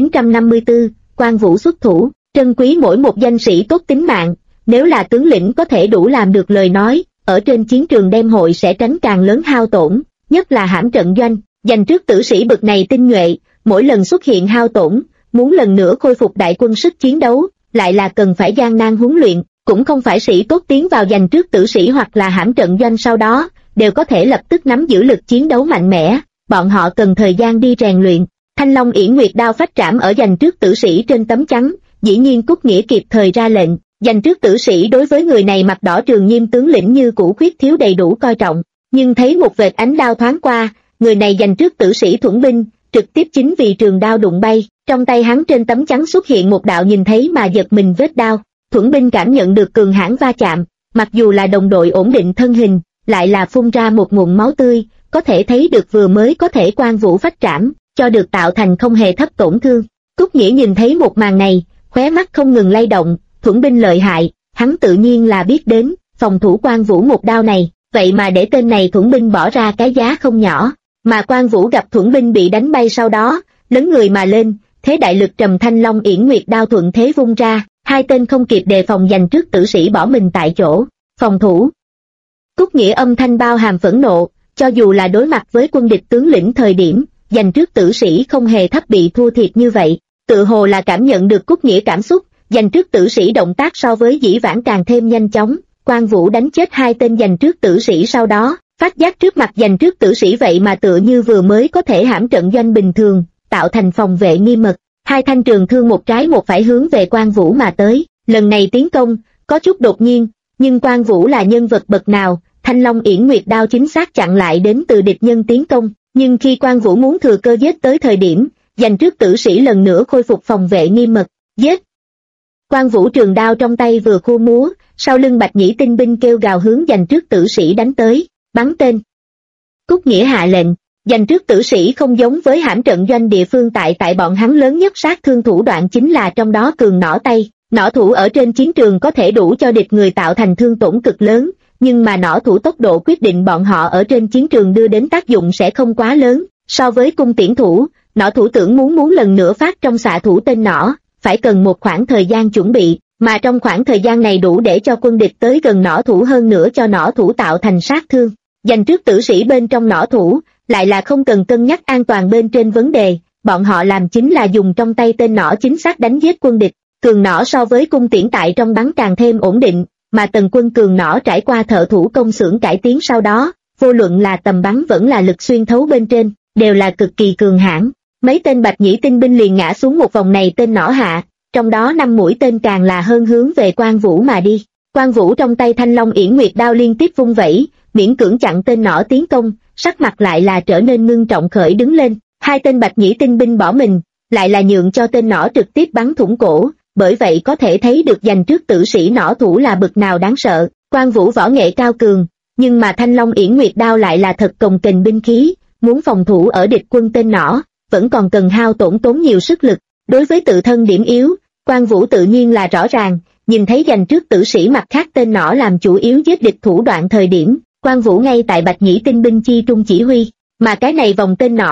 S1: 1954, Quan Vũ xuất thủ, trân quý mỗi một danh sĩ tốt tính mạng, nếu là tướng lĩnh có thể đủ làm được lời nói, ở trên chiến trường đem hội sẽ tránh càng lớn hao tổn, nhất là hãm trận doanh, giành trước tử sĩ bực này tinh nhuệ, mỗi lần xuất hiện hao tổn, muốn lần nữa khôi phục đại quân sức chiến đấu, lại là cần phải gian nan huấn luyện, cũng không phải sĩ tốt tiến vào giành trước tử sĩ hoặc là hãm trận doanh sau đó, đều có thể lập tức nắm giữ lực chiến đấu mạnh mẽ, bọn họ cần thời gian đi rèn luyện. Thanh Long Yển Nguyệt đao phách trảm ở giành trước tử sĩ trên tấm chắn, dĩ nhiên Cúc Nghĩa kịp thời ra lệnh, giành trước tử sĩ đối với người này mặt đỏ trường nghiêm tướng lĩnh như cũ khuyết thiếu đầy đủ coi trọng, nhưng thấy một vệt ánh đao thoáng qua, người này giành trước tử sĩ Thuẫn binh, trực tiếp chính vì trường đao đụng bay, trong tay hắn trên tấm chắn xuất hiện một đạo nhìn thấy mà giật mình vết đao. Thuẫn binh cảm nhận được cường hãn va chạm, mặc dù là đồng đội ổn định thân hình, lại là phun ra một nguồn máu tươi, có thể thấy được vừa mới có thể Quan Vũ phách trảm, cho được tạo thành không hề thấp tổn thương. Cúc Nghĩa nhìn thấy một màn này, khóe mắt không ngừng lay động, Thuẫn binh lợi hại, hắn tự nhiên là biết đến, phòng thủ Quan Vũ một đao này, vậy mà để tên này Thuẫn binh bỏ ra cái giá không nhỏ, mà Quan Vũ gặp Thuẫn binh bị đánh bay sau đó, lấn người mà lên, thế đại lực trầm Thanh Long Yển Nguyệt đao thuận thế vung ra, hai tên không kịp đề phòng giành trước tử sĩ bỏ mình tại chỗ, phòng thủ. Cúc Nghĩa âm thanh bao hàm phẫn nộ, cho dù là đối mặt với quân địch tướng lĩnh thời điểm, giành trước tử sĩ không hề thấp bị thua thiệt như vậy, tự hồ là cảm nhận được Cúc Nghĩa cảm xúc, giành trước tử sĩ động tác so với dĩ vãng càng thêm nhanh chóng, Quan Vũ đánh chết hai tên giành trước tử sĩ sau đó, phát giác trước mặt giành trước tử sĩ vậy mà tựa như vừa mới có thể hãm trận doanh bình thường, tạo thành phòng vệ nghiêm mật, hai thanh trường thương một trái một phải hướng về Quan Vũ mà tới, lần này tiến công, có chút đột nhiên, nhưng Quan Vũ là nhân vật bậc nào, Thanh Long Yển Nguyệt đao chính xác chặn lại đến từ địch nhân tiến công, nhưng khi Quan Vũ muốn thừa cơ giết tới thời điểm, giành trước tử sĩ lần nữa khôi phục phòng vệ nghiêm mật, giết. Quan Vũ trường đao trong tay vừa khua múa, sau lưng Bạch Nhĩ tinh binh kêu gào hướng giành trước tử sĩ đánh tới, bắn tên. Cúc Nghĩa hạ lệnh, giành trước tử sĩ không giống với hãm trận doanh địa phương tại bọn hắn lớn nhất sát thương thủ đoạn chính là trong đó cường nỏ tay, nỏ thủ ở trên chiến trường có thể đủ cho địch người tạo thành thương tổn cực lớn, nhưng mà nỏ thủ tốc độ quyết định bọn họ ở trên chiến trường đưa đến tác dụng sẽ không quá lớn, so với cung tiễn thủ, nỏ thủ tưởng muốn lần nữa phát trong xạ thủ tên nỏ, phải cần một khoảng thời gian chuẩn bị, mà trong khoảng thời gian này đủ để cho quân địch tới gần nỏ thủ hơn nữa cho nỏ thủ tạo thành sát thương. Giành trước tử sĩ bên trong nỏ thủ, lại là không cần cân nhắc an toàn bên trên vấn đề, bọn họ làm chính là dùng trong tay tên nỏ chính xác đánh giết quân địch, cường nỏ so với cung tiễn tại trong bắn càng thêm ổn định, mà tần quân cường nỏ trải qua thợ thủ công xưởng cải tiến sau đó, vô luận là tầm bắn vẫn là lực xuyên thấu bên trên, đều là cực kỳ cường hãn. Mấy tên Bạch Nhĩ tinh binh liền ngã xuống một vòng này tên nỏ hạ, trong đó 5 mũi tên càng là hơn hướng về Quan Vũ mà đi. Quan Vũ trong tay Thanh Long Yển Nguyệt đao liên tiếp vung vẩy, miễn cưỡng chặn tên nỏ tiến công, sắc mặt lại là trở nên ngưng trọng khởi đứng lên. Hai tên Bạch Nhĩ tinh binh bỏ mình, lại là nhượng cho tên nỏ trực tiếp bắn thủng cổ, bởi vậy có thể thấy được giành trước tử sĩ nỏ thủ là bực nào đáng sợ. Quan Vũ võ nghệ cao cường, nhưng mà Thanh Long Yển Nguyệt đao lại là thật cồng kềnh binh khí, muốn phòng thủ ở địch quân tên nỏ, vẫn còn cần hao tổn nhiều sức lực. Đối với tự thân điểm yếu, Quan Vũ tự nhiên là rõ ràng, nhìn thấy giành trước tử sĩ mặt khác tên nỏ làm chủ yếu giết địch thủ đoạn thời điểm, Quan Vũ ngay tại Bạch Nhĩ tinh binh chi trung chỉ huy, mà cái này vòng tên nỏ,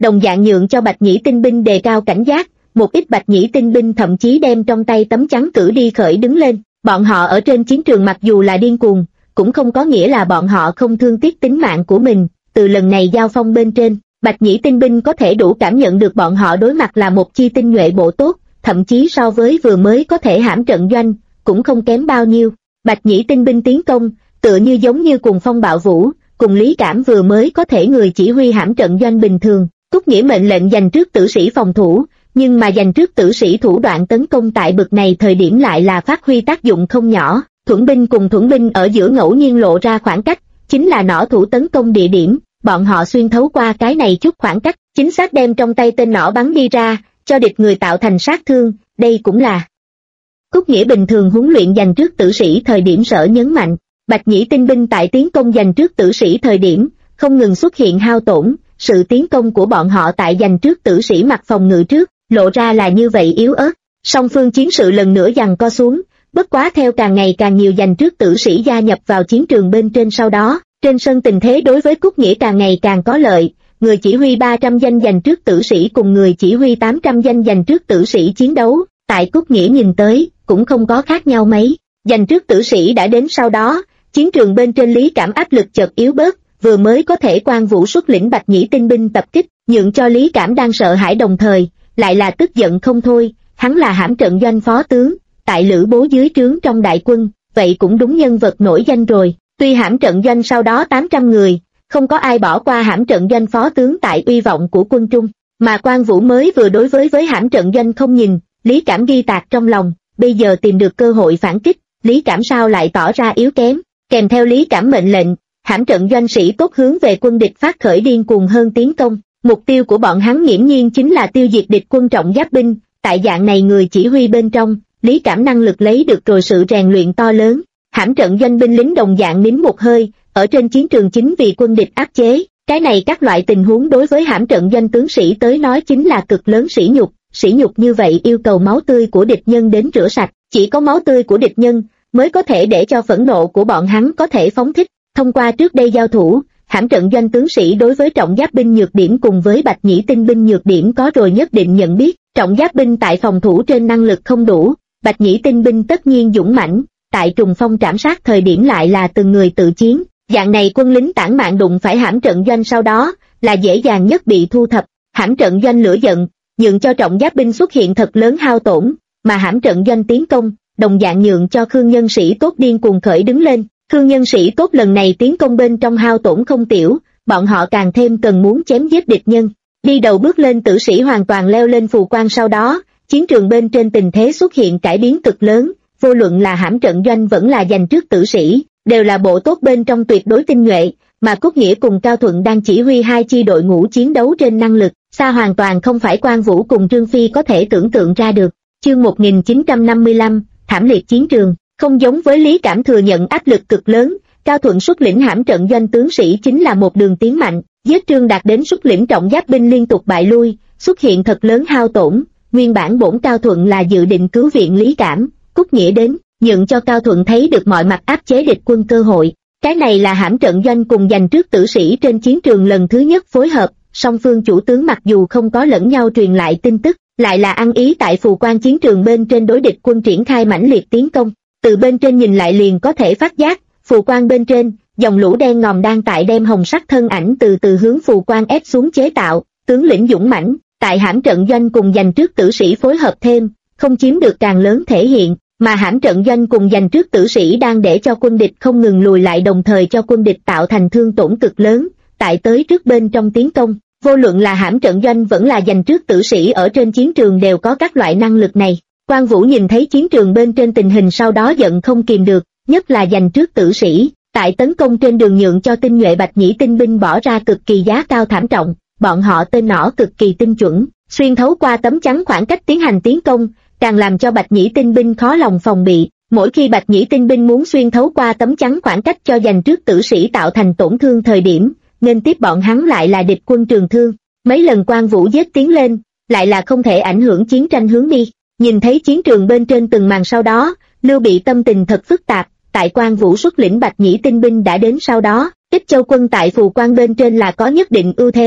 S1: đồng dạng nhượng cho Bạch Nhĩ tinh binh đề cao cảnh giác, một ít Bạch Nhĩ tinh binh thậm chí đem trong tay tấm chắn cử đi khởi đứng lên. Bọn họ ở trên chiến trường mặc dù là điên cuồng, cũng không có nghĩa là bọn họ không thương tiếc tính mạng của mình. Từ lần này giao phong bên trên, Bạch Nhĩ tinh binh có thể đủ cảm nhận được bọn họ đối mặt là một chi tinh nhuệ bộ tốt, thậm chí so với vừa mới có thể hãm trận doanh, cũng không kém bao nhiêu. Bạch Nhĩ tinh binh tiến công, tựa như giống như cùng phong bạo vũ, cùng Lý Cảm vừa mới có thể người chỉ huy hãm trận doanh bình thường. Cúc Nghĩa mệnh lệnh dành trước tử sĩ phòng thủ, nhưng mà dành trước tử sĩ thủ đoạn tấn công tại bực này thời điểm lại là phát huy tác dụng không nhỏ. Thuẫn binh cùng thuẫn binh ở giữa ngẫu nhiên lộ ra khoảng cách, chính là nỏ thủ tấn công địa điểm. Bọn họ xuyên thấu qua cái này chút khoảng cách, chính xác đem trong tay tên nỏ bắn đi ra, cho địch người tạo thành sát thương. Đây cũng là Cúc Nghĩa bình thường huấn luyện dành trước tử sĩ thời điểm sở nhấn mạnh. Bạch Nhĩ tinh binh tại tiến công dành trước tử sĩ thời điểm, không ngừng xuất hiện hao tổn, sự tiến công của bọn họ tại dành trước tử sĩ mặt phòng ngự trước, lộ ra là như vậy yếu ớt. Song phương chiến sự lần nữa giằng co xuống, bất quá theo càng ngày càng nhiều dành trước tử sĩ gia nhập vào chiến trường bên trên sau đó, trên sân tình thế đối với Cúc Nghĩa càng ngày càng có lợi. Người chỉ huy 300 danh dành trước tử sĩ cùng người chỉ huy 800 danh dành trước tử sĩ chiến đấu, tại Cúc Nghĩa nhìn tới, cũng không có khác nhau mấy. Dành trước tử sĩ đã đến sau đó, chiến trường bên trên Lý Cảm áp lực chợt yếu bớt, vừa mới có thể Quan Vũ xuất lĩnh Bạch Nhĩ tinh binh tập kích, nhượng cho Lý Cảm đang sợ hãi đồng thời, lại là tức giận không thôi. Hắn là hãm trận doanh phó tướng, tại Lữ Bố dưới trướng trong đại quân, vậy cũng đúng nhân vật nổi danh rồi. Tuy hãm trận doanh sau đó 800 người, không có ai bỏ qua hãm trận doanh phó tướng tại uy vọng của quân Trung, mà Quan Vũ mới vừa đối với hãm trận doanh không nhìn, Lý Cảm ghi tạc trong lòng, bây giờ tìm được cơ hội phản kích, Lý Cảm sao lại tỏ ra yếu kém. Kèm theo Lý Cảm mệnh lệnh, hãm trận doanh sĩ tốt hướng về quân địch phát khởi điên cuồng hơn tiến công. Mục tiêu của bọn hắn nghiễm nhiên chính là tiêu diệt địch quân trọng giáp binh. Tại dạng này người chỉ huy bên trong, Lý Cảm năng lực lấy được rồi sự rèn luyện to lớn. Hãm trận doanh binh lính đồng dạng nín một hơi, ở trên chiến trường chính vì quân địch áp chế. Cái này các loại tình huống đối với hãm trận doanh tướng sĩ tới nói chính là cực lớn sỉ nhục. Sỉ nhục như vậy yêu cầu máu tươi của địch nhân đến rửa sạch, chỉ có máu tươi của địch nhân mới có thể để cho phẫn nộ của bọn hắn có thể phóng thích. Thông qua trước đây giao thủ, hãm trận doanh tướng sĩ đối với trọng giáp binh nhược điểm cùng với Bạch Nhĩ tinh binh nhược điểm có rồi nhất định nhận biết. Trọng giáp binh tại phòng thủ trên năng lực không đủ, Bạch Nhĩ tinh binh tất nhiên dũng mãnh, tại trùng phong trảm sát thời điểm lại là từng người tự chiến. Dạng này quân lính tản mạn đụng phải hãm trận doanh sau đó, là dễ dàng nhất bị thu thập. Hãm trận doanh lửa giận, nhượng cho trọng giáp binh xuất hiện thật lớn hao tổn, mà hãm trận doanh tiến công, đồng dạng nhượng cho Khương nhân sĩ tốt điên cuồng khởi đứng lên. Khương nhân sĩ tốt lần này tiến công bên trong hao tổn không tiểu, bọn họ càng thêm cần muốn chém giết địch nhân. Đi đầu bước lên tử sĩ hoàn toàn leo lên phù quan sau đó, chiến trường bên trên tình thế xuất hiện cải biến cực lớn, vô luận là hãm trận doanh vẫn là dành trước tử sĩ, đều là bộ tốt bên trong tuyệt đối tinh nhuệ, mà Cúc Nghĩa cùng Cao Thuận đang chỉ huy hai chi đội ngũ chiến đấu trên năng lực, xa hoàn toàn không phải Quan Vũ cùng Trương Phi có thể tưởng tượng ra được. Chương 1955, thảm liệt chiến trường. Không giống với Lý Cảm thừa nhận áp lực cực lớn, Cao Thuận xuất lĩnh hãm trận doanh tướng sĩ chính là một đường tiến mạnh, giết Trương Đạt đến xuất lĩnh trọng giáp binh liên tục bại lui, xuất hiện thật lớn hao tổn. Nguyên bản bổn Cao Thuận là dự định cứu viện Lý Cảm, Cúc Nghĩa đến, nhượng cho Cao Thuận thấy được mọi mặt áp chế địch quân cơ hội. Cái này là hãm trận doanh cùng dành trước tử sĩ trên chiến trường lần thứ nhất phối hợp, song phương chủ tướng mặc dù không có lẫn nhau truyền lại tin tức, lại là ăn ý tại phù quan chiến trường bên trên đối địch quân triển khai mãnh liệt tiến công. Từ bên trên nhìn lại liền có thể phát giác, phù quan bên trên, dòng lũ đen ngòm đang tại đem hồng sắc thân ảnh từ từ hướng phù quan ép xuống chế tạo, tướng lĩnh dũng mãnh, tại hãm trận doanh cùng dành trước tử sĩ phối hợp thêm, không chiếm được càng lớn thể hiện, mà hãm trận doanh cùng dành trước tử sĩ đang để cho quân địch không ngừng lùi lại đồng thời cho quân địch tạo thành thương tổn cực lớn, tại tới trước bên trong tiến công. Vô luận là hãm trận doanh vẫn là dành trước tử sĩ ở trên chiến trường đều có các loại năng lực này. Quan Vũ nhìn thấy chiến trường bên trên tình hình sau đó giận không kìm được, nhất là dành trước tử sĩ, tại tấn công trên đường nhượng cho tinh nhuệ Bạch Nhĩ tinh binh bỏ ra cực kỳ giá cao thảm trọng, bọn họ tên nỏ cực kỳ tinh chuẩn, xuyên thấu qua tấm chắn khoảng cách tiến hành tiến công, càng làm cho Bạch Nhĩ tinh binh khó lòng phòng bị. Mỗi khi Bạch Nhĩ tinh binh muốn xuyên thấu qua tấm chắn khoảng cách cho dành trước tử sĩ tạo thành tổn thương thời điểm, nên tiếp bọn hắn lại là địch quân trường thương. Mấy lần Quan Vũ giết tiến lên, lại là không thể ảnh hưởng chiến tranh hướng đi. Nhìn thấy chiến trường bên trên từng màn sau đó, Lưu Bị tâm tình thật phức tạp. Tại Quan Vũ xuất lĩnh Bạch Nhĩ tinh binh đã đến sau đó, Ích Châu quân tại phù quan bên trên là có nhất định ưu thế,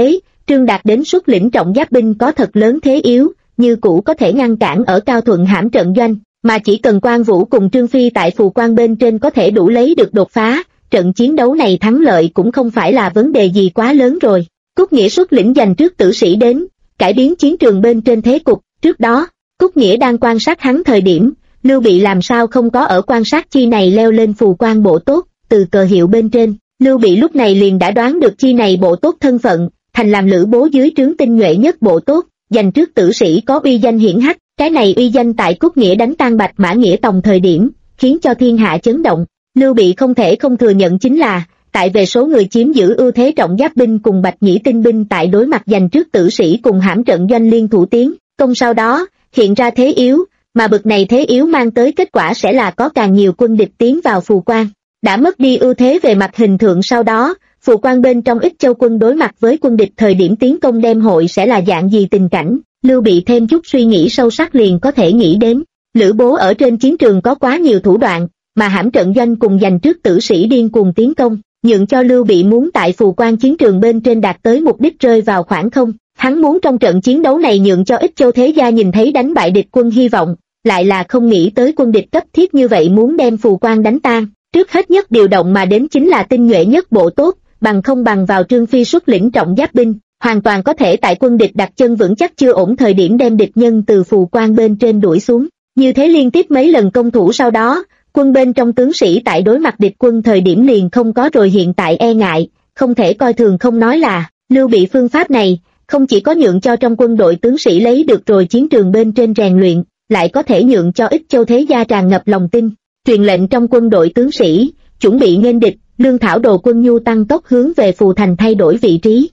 S1: Trương Đạt đến xuất lĩnh trọng giáp binh có thật lớn thế yếu, như cũ có thể ngăn cản ở Cao Thuận hãm trận doanh, mà chỉ cần Quan Vũ cùng Trương Phi tại phù quan bên trên có thể đủ lấy được đột phá, trận chiến đấu này thắng lợi cũng không phải là vấn đề gì quá lớn rồi. Cúc Nghĩa xuất lĩnh giành trước tử sĩ đến, cải biến chiến trường bên trên thế cục. Trước đó, Cúc Nghĩa đang quan sát hắn thời điểm, Lưu Bị làm sao không có ở quan sát chi này leo lên phù quan bộ tốt, từ cờ hiệu bên trên, Lưu Bị lúc này liền đã đoán được chi này bộ tốt thân phận, thành làm Lữ Bố dưới trướng tinh nhuệ nhất bộ tốt, giành trước tử sĩ có uy danh hiển hách, cái này uy danh tại Cúc Nghĩa đánh tan Bạch Mã Nghĩa Tòng thời điểm, khiến cho thiên hạ chấn động. Lưu Bị không thể không thừa nhận chính là, tại về số người chiếm giữ ưu thế trọng giáp binh cùng Bạch Nhĩ tinh binh tại đối mặt giành trước tử sĩ cùng hãm trận doanh liên thủ tiến công sau đó, hiện ra thế yếu, mà bực này thế yếu mang tới kết quả sẽ là có càng nhiều quân địch tiến vào phù quan. Đã mất đi ưu thế về mặt hình thượng sau đó, phù quan bên trong Ích Châu quân đối mặt với quân địch thời điểm tiến công đem hội sẽ là dạng gì tình cảnh, Lưu Bị thêm chút suy nghĩ sâu sắc liền có thể nghĩ đến. Lữ Bố ở trên chiến trường có quá nhiều thủ đoạn, mà hãm trận doanh cùng giành trước tử sĩ điên cuồng tiến công, nhượng cho Lưu Bị muốn tại phù quan chiến trường bên trên đạt tới mục đích rơi vào khoảng không. Hắn muốn trong trận chiến đấu này nhượng cho Ích Châu thế gia nhìn thấy đánh bại địch quân hy vọng, lại là không nghĩ tới quân địch cấp thiết như vậy muốn đem phù quan đánh tan. Trước hết nhất điều động mà đến chính là tinh nhuệ nhất bộ tốt, bằng không bằng vào Trương Phi xuất lĩnh trọng giáp binh, hoàn toàn có thể tại quân địch đặt chân vững chắc chưa ổn thời điểm đem địch nhân từ phù quan bên trên đuổi xuống. Như thế liên tiếp mấy lần công thủ sau đó, quân bên trong tướng sĩ tại đối mặt địch quân thời điểm liền không có rồi hiện tại e ngại, không thể coi thường không nói là, Lưu Bị phương pháp này, không chỉ có nhượng cho trong quân đội tướng sĩ lấy được rồi chiến trường bên trên rèn luyện, lại có thể nhượng cho Ích Châu thế gia tràn ngập lòng tin, truyền lệnh trong quân đội tướng sĩ, chuẩn bị nghênh địch, lương thảo đồ quân nhu tăng tốc hướng về phù thành thay đổi vị trí.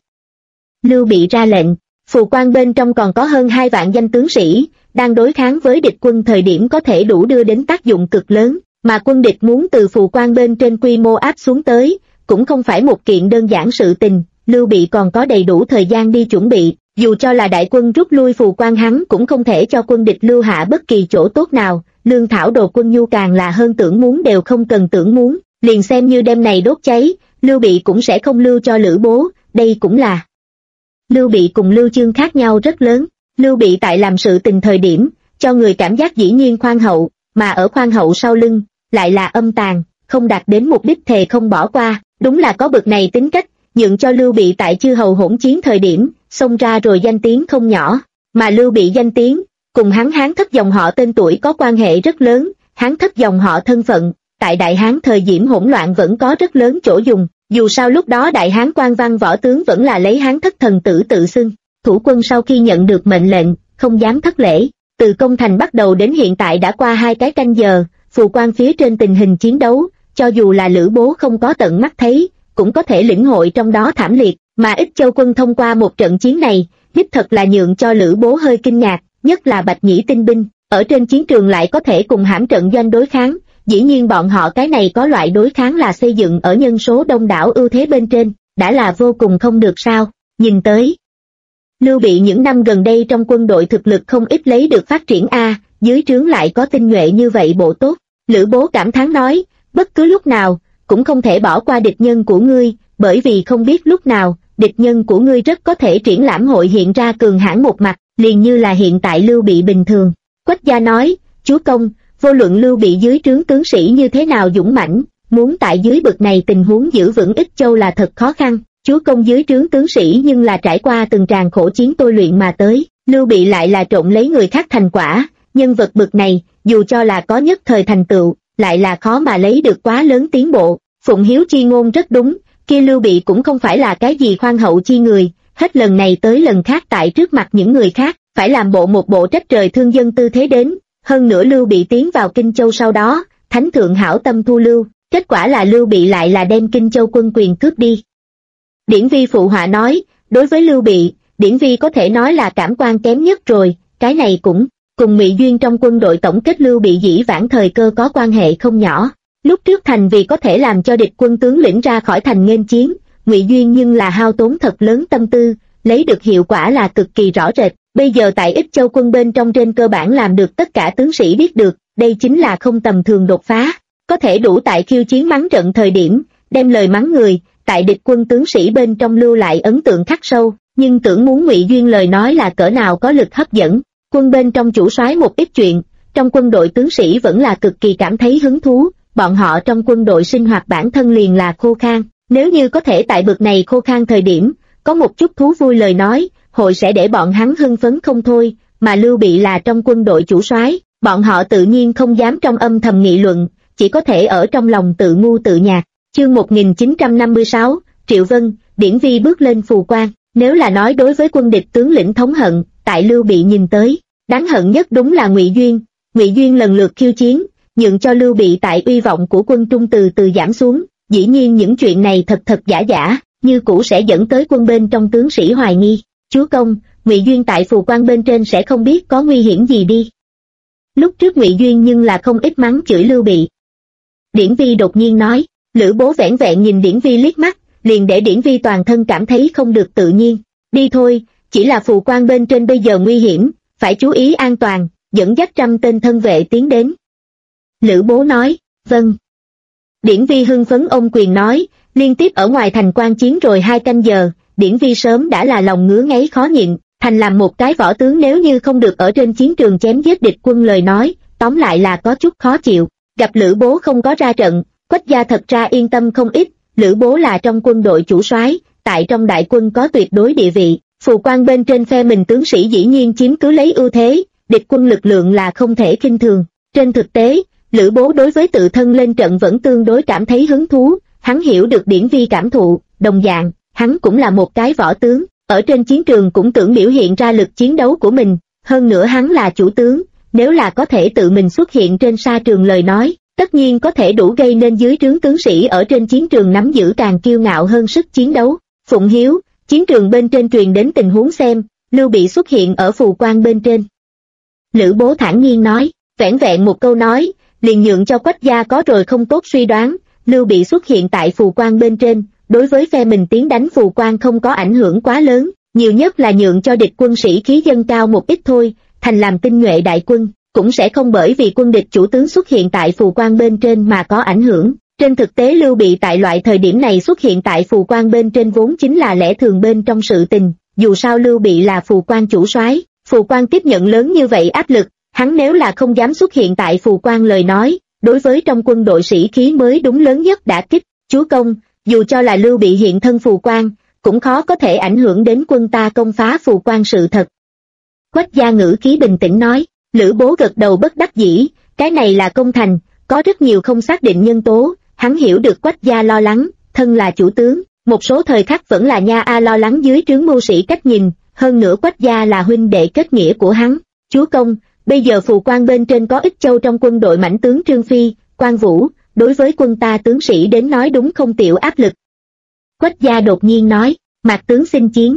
S1: Lưu Bị ra lệnh, phù quan bên trong còn có hơn 2 vạn danh tướng sĩ, đang đối kháng với địch quân thời điểm có thể đủ đưa đến tác dụng cực lớn, mà quân địch muốn từ phù quan bên trên quy mô áp xuống tới, cũng không phải một kiện đơn giản sự tình, Lưu Bị còn có đầy đủ thời gian đi chuẩn bị, dù cho là đại quân rút lui phù quan hắn cũng không thể cho quân địch lưu hạ bất kỳ chỗ tốt nào, lương thảo đồ quân nhu càng là hơn tưởng muốn đều không cần tưởng muốn, liền xem như đêm này đốt cháy, Lưu Bị cũng sẽ không lưu cho Lữ Bố, đây cũng là. Lưu Bị cùng Lưu Chương khác nhau rất lớn, Lưu Bị tại làm sự tình thời điểm, cho người cảm giác dĩ nhiên khoan hậu, mà ở khoan hậu sau lưng, lại là âm tàn, không đạt đến mục đích thề không bỏ qua, đúng là có bực này tính cách, nhượng cho Lưu Bị tại chư hầu hỗn chiến thời điểm, xông ra rồi danh tiếng không nhỏ, mà Lưu Bị danh tiếng, cùng hắn Hán Thất dòng họ tên tuổi có quan hệ rất lớn, Hán Thất dòng họ thân phận, tại Đại Hán thời Diễm hỗn loạn vẫn có rất lớn chỗ dùng, dù sao lúc đó Đại Hán quan văn võ tướng vẫn là lấy Hán Thất thần tử tự xưng, thủ quân sau khi nhận được mệnh lệnh, không dám thất lễ, từ công thành bắt đầu đến hiện tại đã qua 2 cái canh giờ, phù quan phía trên tình hình chiến đấu, cho dù là Lữ Bố không có tận mắt thấy, cũng có thể lĩnh hội trong đó thảm liệt, mà Ích Châu quân thông qua một trận chiến này, đích thật là nhượng cho Lữ Bố hơi kinh ngạc, nhất là Bạch Nhĩ tinh binh, ở trên chiến trường lại có thể cùng hãm trận doanh đối kháng, dĩ nhiên bọn họ cái này có loại đối kháng là xây dựng ở nhân số đông đảo ưu thế bên trên, đã là vô cùng không được sao, nhìn tới. Lưu Bị những năm gần đây trong quân đội thực lực không ít lấy được phát triển A, dưới trướng lại có tinh nhuệ như vậy bộ tốt, Lữ Bố cảm thán nói, bất cứ lúc nào, cũng không thể bỏ qua địch nhân của ngươi, bởi vì không biết lúc nào, địch nhân của ngươi rất có thể triển lãm hội hiện ra cường hãn một mặt, liền như là hiện tại Lưu Bị bình thường. Quách Gia nói, chúa công, vô luận Lưu Bị dưới trướng tướng sĩ như thế nào dũng mãnh, muốn tại dưới bực này tình huống giữ vững Ích Châu là thật khó khăn, chúa công dưới trướng tướng sĩ nhưng là trải qua từng tràng khổ chiến tôi luyện mà tới, Lưu Bị lại là trộn lấy người khác thành quả, nhân vật bực này, dù cho là có nhất thời thành tựu, lại là khó mà lấy được quá lớn tiến bộ. Phụng Hiếu chi ngôn rất đúng, kia Lưu Bị cũng không phải là cái gì khoan hậu chi người, hết lần này tới lần khác tại trước mặt những người khác, phải làm một bộ trách trời thương dân tư thế đến, hơn nữa Lưu Bị tiến vào Kinh Châu sau đó, Thánh Thượng hảo tâm thu lưu, kết quả là Lưu Bị lại là đem Kinh Châu quân quyền cướp đi. Điển Vi phụ họa nói, đối với Lưu Bị, Điển Vi có thể nói là cảm quan kém nhất rồi, cái này cũng, cùng Ngụy Duyên trong quân đội tổng kết Lưu Bị dĩ vãng thời cơ có quan hệ không nhỏ. Lúc trước thành vì có thể làm cho địch quân tướng lĩnh ra khỏi thành nghênh chiến, Ngụy Duyên nhưng là hao tốn thật lớn tâm tư, lấy được hiệu quả là cực kỳ rõ rệt. Bây giờ tại Ích Châu quân bên trong trên cơ bản làm được tất cả tướng sĩ biết được, đây chính là không tầm thường đột phá, có thể đủ tại khiêu chiến mắng trận thời điểm, đem lời mắng người, tại địch quân tướng sĩ bên trong lưu lại ấn tượng khắc sâu, nhưng tưởng muốn Ngụy Duyên lời nói là cỡ nào có lực hấp dẫn. Quân bên trong chủ soái một ít chuyện, trong quân đội tướng sĩ vẫn là cực kỳ cảm thấy hứng thú, bọn họ trong quân đội sinh hoạt bản thân liền là khô khan, nếu như có thể tại bực này khô khan thời điểm, có một chút thú vui lời nói, hội sẽ để bọn hắn hưng phấn không thôi, mà Lưu Bị là trong quân đội chủ soái, bọn họ tự nhiên không dám trong âm thầm nghị luận, chỉ có thể ở trong lòng tự ngu tự nhạc. Chương 1956, Triệu Vân, Điển Vi bước lên phù quan. Nếu là nói đối với quân địch tướng lĩnh thống hận, tại Lưu Bị nhìn tới, đáng hận nhất đúng là Ngụy Duyên. Ngụy Duyên lần lượt khiêu chiến, nhượng cho Lưu Bị tại uy vọng của quân Trung từ từ giảm xuống. Dĩ nhiên những chuyện này thật giả, như cũ sẽ dẫn tới quân bên trong tướng sĩ hoài nghi. Chúa công, Ngụy Duyên tại phù quan bên trên sẽ không biết có nguy hiểm gì đi. Lúc trước Ngụy Duyên nhưng là không ít mắng chửi Lưu Bị. Điển Vi đột nhiên nói. Lữ Bố vẻn vẹn nhìn Điển Vi liếc mắt, liền để Điển Vi toàn thân cảm thấy không được tự nhiên. Đi thôi, chỉ là phù quan bên trên bây giờ nguy hiểm, phải chú ý an toàn, dẫn dắt 100 tên thân vệ tiến đến. Lữ Bố nói, vâng. Điển Vi hưng phấn ôm quyền nói, liên tiếp ở ngoài thành quan chiến rồi 2 canh giờ, Điển Vi sớm đã là lòng ngứa ngáy khó nhịn, thành làm một cái võ tướng nếu như không được ở trên chiến trường chém giết địch quân lời nói, tóm lại là có chút khó chịu. Gặp Lữ Bố không có ra trận, Quách gia thật ra yên tâm không ít. Lữ Bố là trong quân đội chủ soái, tại trong đại quân có tuyệt đối địa vị, phù quan bên trên phe mình tướng sĩ dĩ nhiên chiếm cứ lấy ưu thế, địch quân lực lượng là không thể khinh thường. Trên thực tế, Lữ Bố đối với tự thân lên trận vẫn tương đối cảm thấy hứng thú, hắn hiểu được Điển Vi cảm thụ, đồng dạng, hắn cũng là một cái võ tướng, ở trên chiến trường cũng tưởng biểu hiện ra lực chiến đấu của mình, hơn nữa hắn là chủ tướng, nếu là có thể tự mình xuất hiện trên sa trường lời nói, tất nhiên có thể đủ gây nên dưới trướng tướng sĩ ở trên chiến trường nắm giữ càng kiêu ngạo hơn sức chiến đấu. Phụng Hiếu, chiến trường bên trên truyền đến tình huống xem, Lưu Bị xuất hiện ở phù quan bên trên. Lữ Bố thản nhiên nói, vẻn vẹn một câu nói, liền nhượng cho Quách gia có rồi không tốt suy đoán, Lưu Bị xuất hiện tại phù quan bên trên, đối với phe mình tiến đánh phù quan không có ảnh hưởng quá lớn, nhiều nhất là nhượng cho địch quân sĩ khí dâng cao một ít thôi, thành làm tinh nhuệ đại quân, cũng sẽ không bởi vì quân địch chủ tướng xuất hiện tại phù quan bên trên mà có ảnh hưởng. Trên thực tế Lưu Bị tại loại thời điểm này xuất hiện tại phù quan bên trên vốn chính là lẽ thường bên trong sự tình, dù sao Lưu Bị là phù quan chủ soái, phù quan tiếp nhận lớn như vậy áp lực, hắn nếu là không dám xuất hiện tại phù quan lời nói, đối với trong quân đội sĩ khí mới đúng lớn nhất đả kích. Chúa công, dù cho là Lưu Bị hiện thân phù quan, cũng khó có thể ảnh hưởng đến quân ta công phá phù quan sự thật. Quách gia ngữ khí bình tĩnh nói. Lữ Bố gật đầu bất đắc dĩ, cái này là công thành, có rất nhiều không xác định nhân tố, hắn hiểu được Quách gia lo lắng, thân là chủ tướng, một số thời khắc vẫn là nha lo lắng dưới trướng mưu sĩ cách nhìn, hơn nữa Quách gia là huynh đệ kết nghĩa của hắn. Chúa công, bây giờ phù quan bên trên có ít châu trong quân đội mãnh tướng Trương Phi, Quan Vũ, đối với quân ta tướng sĩ đến nói đúng không tiểu áp lực. Quách gia đột nhiên nói, Mạc tướng xin chiến.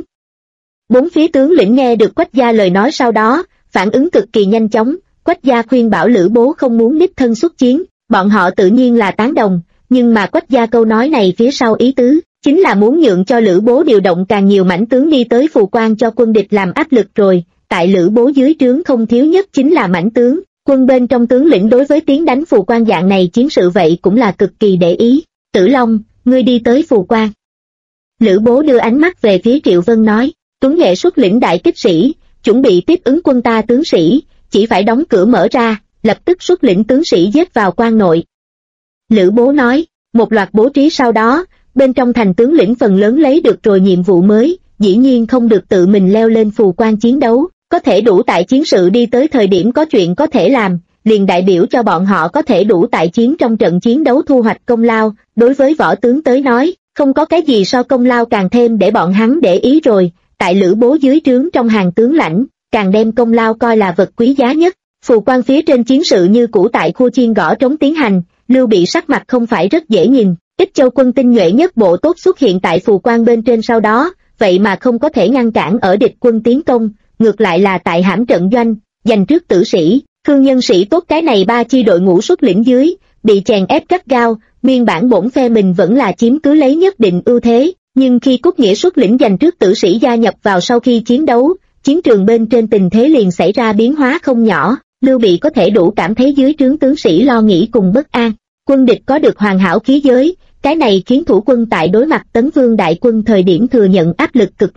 S1: 4 phía tướng lĩnh nghe được Quách gia lời nói sau đó, phản ứng cực kỳ nhanh chóng. Quách gia khuyên bảo Lữ Bố không muốn đích thân xuất chiến, bọn họ tự nhiên là tán đồng, nhưng mà Quách gia câu nói này phía sau ý tứ, chính là muốn nhượng cho Lữ Bố điều động càng nhiều mãnh tướng đi tới phù quan cho quân địch làm áp lực rồi, tại Lữ Bố dưới trướng không thiếu nhất chính là mãnh tướng, quân bên trong tướng lĩnh đối với tiến đánh phù quan dạng này chiến sự vậy cũng là cực kỳ để ý. Tử Long, ngươi đi tới phù quan. Lữ Bố đưa ánh mắt về phía Triệu Vân nói, Tuấn Nghệ xuất lĩnh đại kích sĩ, chuẩn bị tiếp ứng quân ta tướng sĩ, chỉ phải đóng cửa mở ra, lập tức xuất lĩnh tướng sĩ giết vào quan nội. Lữ Bố nói, một loạt bố trí sau đó, bên trong thành tướng lĩnh phần lớn lấy được rồi nhiệm vụ mới, dĩ nhiên không được tự mình leo lên phù quan chiến đấu, có thể đủ tại chiến sự đi tới thời điểm có chuyện có thể làm, liền đại biểu cho bọn họ có thể đủ tại chiến trong trận chiến đấu thu hoạch công lao. Đối với võ tướng tới nói, không có cái gì so công lao càng thêm để bọn hắn để ý rồi, tại Lữ Bố dưới trướng trong hàng tướng lãnh, càng đem công lao coi là vật quý giá nhất. Phù quan phía trên chiến sự như cũ tại khu chiên gõ trống tiến hành, Lưu Bị sắc mặt không phải rất dễ nhìn, ít châu quân tinh nhuệ nhất bộ tốt xuất hiện tại phù quan bên trên sau đó, vậy mà không có thể ngăn cản ở địch quân tiến công, ngược lại là tại hãm trận doanh, giành trước tử sĩ, khương nhân sĩ tốt cái này 3 chi đội ngũ xuất lĩnh dưới, bị chèn ép gắt gao, nguyên bản bổn phe mình vẫn là chiếm cứ lấy nhất định ưu thế, nhưng khi Cúc Nghĩa xuất lĩnh giành trước tử sĩ gia nhập vào sau khi chiến đấu, chiến trường bên trên tình thế liền xảy ra biến hóa không nhỏ. Lưu Bị có thể đủ cảm thấy dưới trướng tướng sĩ lo nghĩ cùng bất an, quân địch có được hoàn hảo khí giới, cái này khiến thủ quân tại đối mặt Tấn Vương đại quân thời điểm thừa nhận áp lực cực lớn,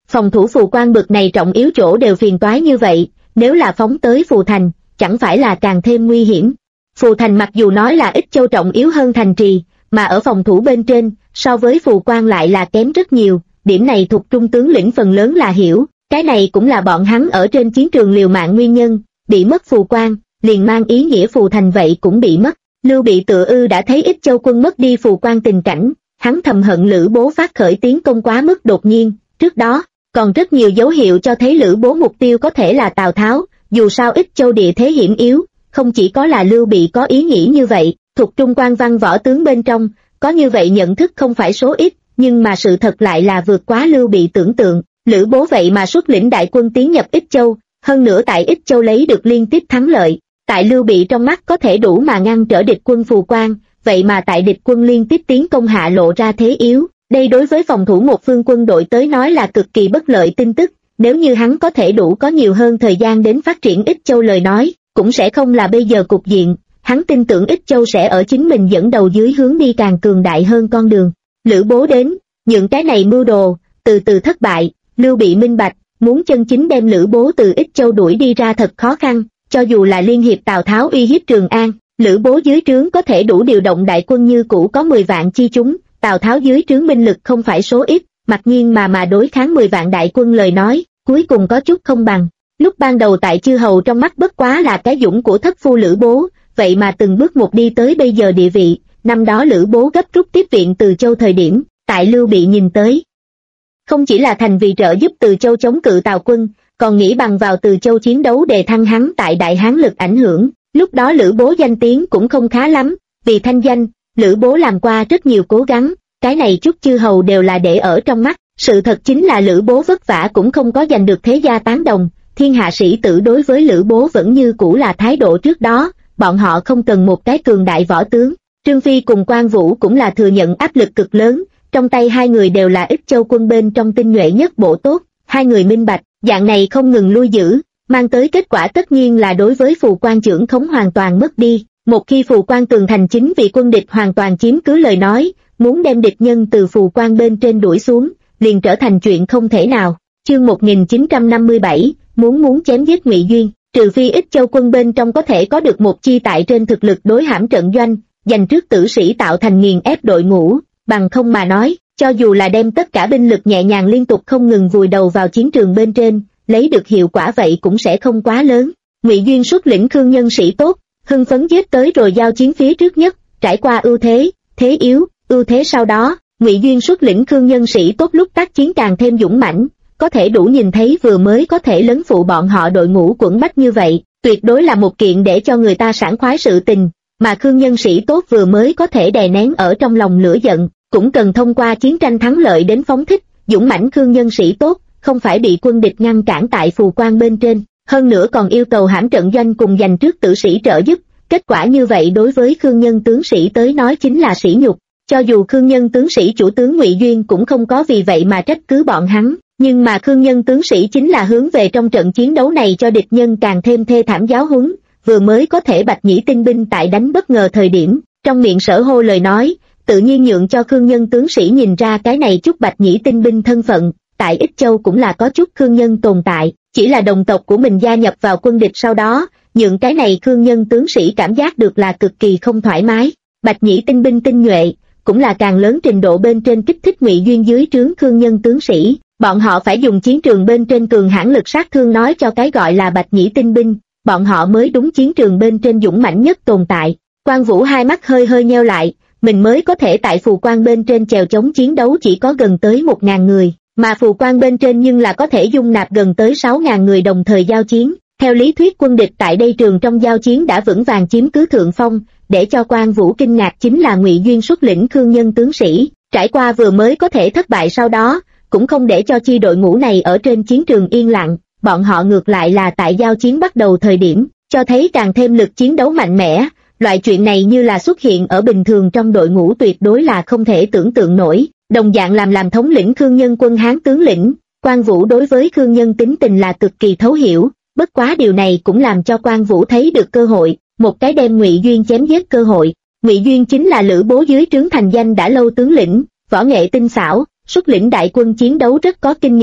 S1: Phòng thủ phù quan bực này trọng yếu chỗ đều phiền toái như vậy, nếu là phóng tới phù thành, chẳng phải là càng thêm nguy hiểm. Phù thành mặc dù nói là Ích Châu trọng yếu hơn thành trì, mà ở phòng thủ bên trên, so với phù quan lại là kém rất nhiều, điểm này thuộc trung tướng lĩnh phần lớn là hiểu, cái này cũng là bọn hắn ở trên chiến trường liều mạng nguyên nhân, bị mất phù quan, liền mang ý nghĩa phù thành vậy cũng bị mất. Lưu Bị tựa ư đã thấy Ích Châu quân mất đi phù quan tình cảnh, hắn thầm hận Lữ Bố phát khởi tiến công quá mức đột nhiên, trước đó, còn rất nhiều dấu hiệu cho thấy Lữ Bố mục tiêu có thể là Tào Tháo, dù sao Ích Châu địa thế hiểm yếu, không chỉ có là Lưu Bị có ý nghĩ như vậy, thuộc trung quan văn võ tướng bên trong, có như vậy nhận thức không phải số ít, nhưng mà sự thật lại là vượt quá Lưu Bị tưởng tượng, Lữ Bố vậy mà xuất lĩnh đại quân tiến nhập Ích Châu, hơn nữa tại Ích Châu lấy được liên tiếp thắng lợi, tại Lưu Bị trong mắt có thể đủ mà ngăn trở địch quân phù quan, vậy mà tại địch quân liên tiếp tiến công hạ lộ ra thế yếu, đây đối với phòng thủ một phương quân đội tới nói là cực kỳ bất lợi tin tức, nếu như hắn có thể đủ có nhiều hơn thời gian đến phát triển Ích Châu lời nói, cũng sẽ không là bây giờ cục diện, hắn tin tưởng Ích Châu sẽ ở chính mình dẫn đầu dưới hướng đi càng cường đại hơn con đường. Lữ Bố đến, những cái này mưu đồ, từ từ thất bại, Lưu Bị minh bạch, muốn chân chính đem Lữ Bố từ Ích Châu đuổi đi ra thật khó khăn, cho dù là liên hiệp Tào Tháo uy hiếp Trường An, Lữ Bố dưới trướng có thể đủ điều động đại quân như cũ có 10 vạn chi chúng, Tào Tháo dưới trướng binh lực không phải số ít, mặc nhiên mà đối kháng 10 vạn đại quân lời nói, cuối cùng có chút không bằng. Lúc ban đầu tại chư hầu trong mắt bất quá là cái dũng của thất phu Lữ Bố, vậy mà từng bước một đi tới bây giờ địa vị, năm đó Lữ Bố gấp rút tiếp viện Từ Châu thời điểm, tại Lưu Bị nhìn tới. Không chỉ là thành vì trợ giúp Từ Châu chống cự Tào quân, còn nghĩ bằng vào Từ Châu chiến đấu đề thăng hắn tại Đại Hán lực ảnh hưởng, lúc đó Lữ Bố danh tiếng cũng không khá lắm, vì thanh danh, Lữ Bố làm qua rất nhiều cố gắng, cái này chút chư hầu đều là để ở trong mắt, sự thật chính là Lữ Bố vất vả cũng không có giành được thế gia tán đồng, thiên hạ sĩ tử đối với Lữ Bố vẫn như cũ là thái độ trước đó, bọn họ không cần một cái cường đại võ tướng. Trương Phi cùng Quan Vũ cũng là thừa nhận áp lực cực lớn, trong tay hai người đều là Ích Châu quân bên trong tinh nhuệ nhất bộ tốt, hai người minh bạch, dạng này không ngừng lui giữ, mang tới kết quả tất nhiên là đối với phù quan trưởng khống hoàn toàn mất đi. Một khi phù quan tường thành chính vì quân địch hoàn toàn chiếm cứ lời nói, muốn đem địch nhân từ phù quan bên trên đuổi xuống, liền trở thành chuyện không thể nào. Chương 1957, muốn chém giết Ngụy Duyên, trừ phi Ích Châu quân bên trong có thể có được một chi tại trên thực lực đối hãm trận doanh, giành trước tử sĩ tạo thành nghiền ép đội ngũ, bằng không mà nói, cho dù là đem tất cả binh lực nhẹ nhàng liên tục không ngừng vùi đầu vào chiến trường bên trên, lấy được hiệu quả vậy cũng sẽ không quá lớn. Ngụy Duyên xuất lĩnh Khương nhân sĩ tốt, hưng phấn giết tới rồi giao chiến phía trước nhất, trải qua ưu thế, thế yếu, ưu thế sau đó, Ngụy Duyên xuất lĩnh Khương nhân sĩ tốt lúc tác chiến càng thêm dũng mãnh, có thể đủ nhìn thấy vừa mới có thể lấn phụ bọn họ đội ngũ quẫn bách như vậy, tuyệt đối là một kiện để cho người ta sảng khoái sự tình, mà Khương nhân sĩ tốt vừa mới có thể đè nén ở trong lòng lửa giận, cũng cần thông qua chiến tranh thắng lợi đến phóng thích, dũng mãnh Khương nhân sĩ tốt, không phải bị quân địch ngăn cản tại phù quan bên trên, hơn nữa còn yêu cầu hãm trận doanh cùng giành trước tử sĩ trợ giúp, kết quả như vậy đối với Khương nhân tướng sĩ tới nói chính là sỉ nhục, cho dù Khương nhân tướng sĩ chủ tướng Ngụy Duyên cũng không có vì vậy mà trách cứ bọn hắn, nhưng mà Khương nhân tướng sĩ chính là hướng về trong trận chiến đấu này cho địch nhân càng thêm thê thảm giáo huấn, vừa mới có thể Bạch Nhĩ tinh binh tại đánh bất ngờ thời điểm, trong miệng sở hô lời nói, tự nhiên nhượng cho Khương nhân tướng sĩ nhìn ra cái này chút Bạch Nhĩ tinh binh thân phận, tại Ích Châu cũng là có chút Khương nhân tồn tại, chỉ là đồng tộc của mình gia nhập vào quân địch sau đó, nhượng cái này Khương nhân tướng sĩ cảm giác được là cực kỳ không thoải mái. Bạch Nhĩ tinh binh tinh nhuệ, cũng là càng lớn trình độ bên trên kích thích Ngụy Duyên dưới trướng Khương nhân tướng sĩ, bọn họ phải dùng chiến trường bên trên cường hãn lực sát thương nói cho cái gọi là Bạch Nhĩ tinh binh, bọn họ mới đúng chiến trường bên trên dũng mãnh nhất tồn tại. Quan Vũ hai mắt hơi nheo lại, mình mới có thể tại phù quan bên trên chèo chống chiến đấu chỉ có gần tới 1.000 người, mà phù quan bên trên nhưng là có thể dung nạp gần tới 6.000 người đồng thời giao chiến. Theo lý thuyết quân địch tại đây trường trong giao chiến đã vững vàng chiếm cứ thượng phong, để cho Quan Vũ kinh ngạc chính là Ngụy Duyên xuất lĩnh Khương nhân tướng sĩ, trải qua vừa mới có thể thất bại sau đó, cũng không để cho chi đội ngũ này ở trên chiến trường yên lặng, bọn họ ngược lại là tại giao chiến bắt đầu thời điểm, cho thấy càng thêm lực chiến đấu mạnh mẽ, loại chuyện này như là xuất hiện ở bình thường trong đội ngũ tuyệt đối là không thể tưởng tượng nổi, đồng dạng làm thống lĩnh Khương nhân quân Hán tướng lĩnh, Quan Vũ đối với Khương nhân tính tình là cực kỳ thấu hiểu, bất quá điều này cũng làm cho Quan Vũ thấy được cơ hội, một cái đem Ngụy Duyên chém giết cơ hội. Ngụy Duyên chính là Lữ Bố dưới trướng thành danh đã lâu tướng lĩnh, võ nghệ tinh xảo, xuất lĩnh đại quân chiến đấu rất có kinh nghiệm,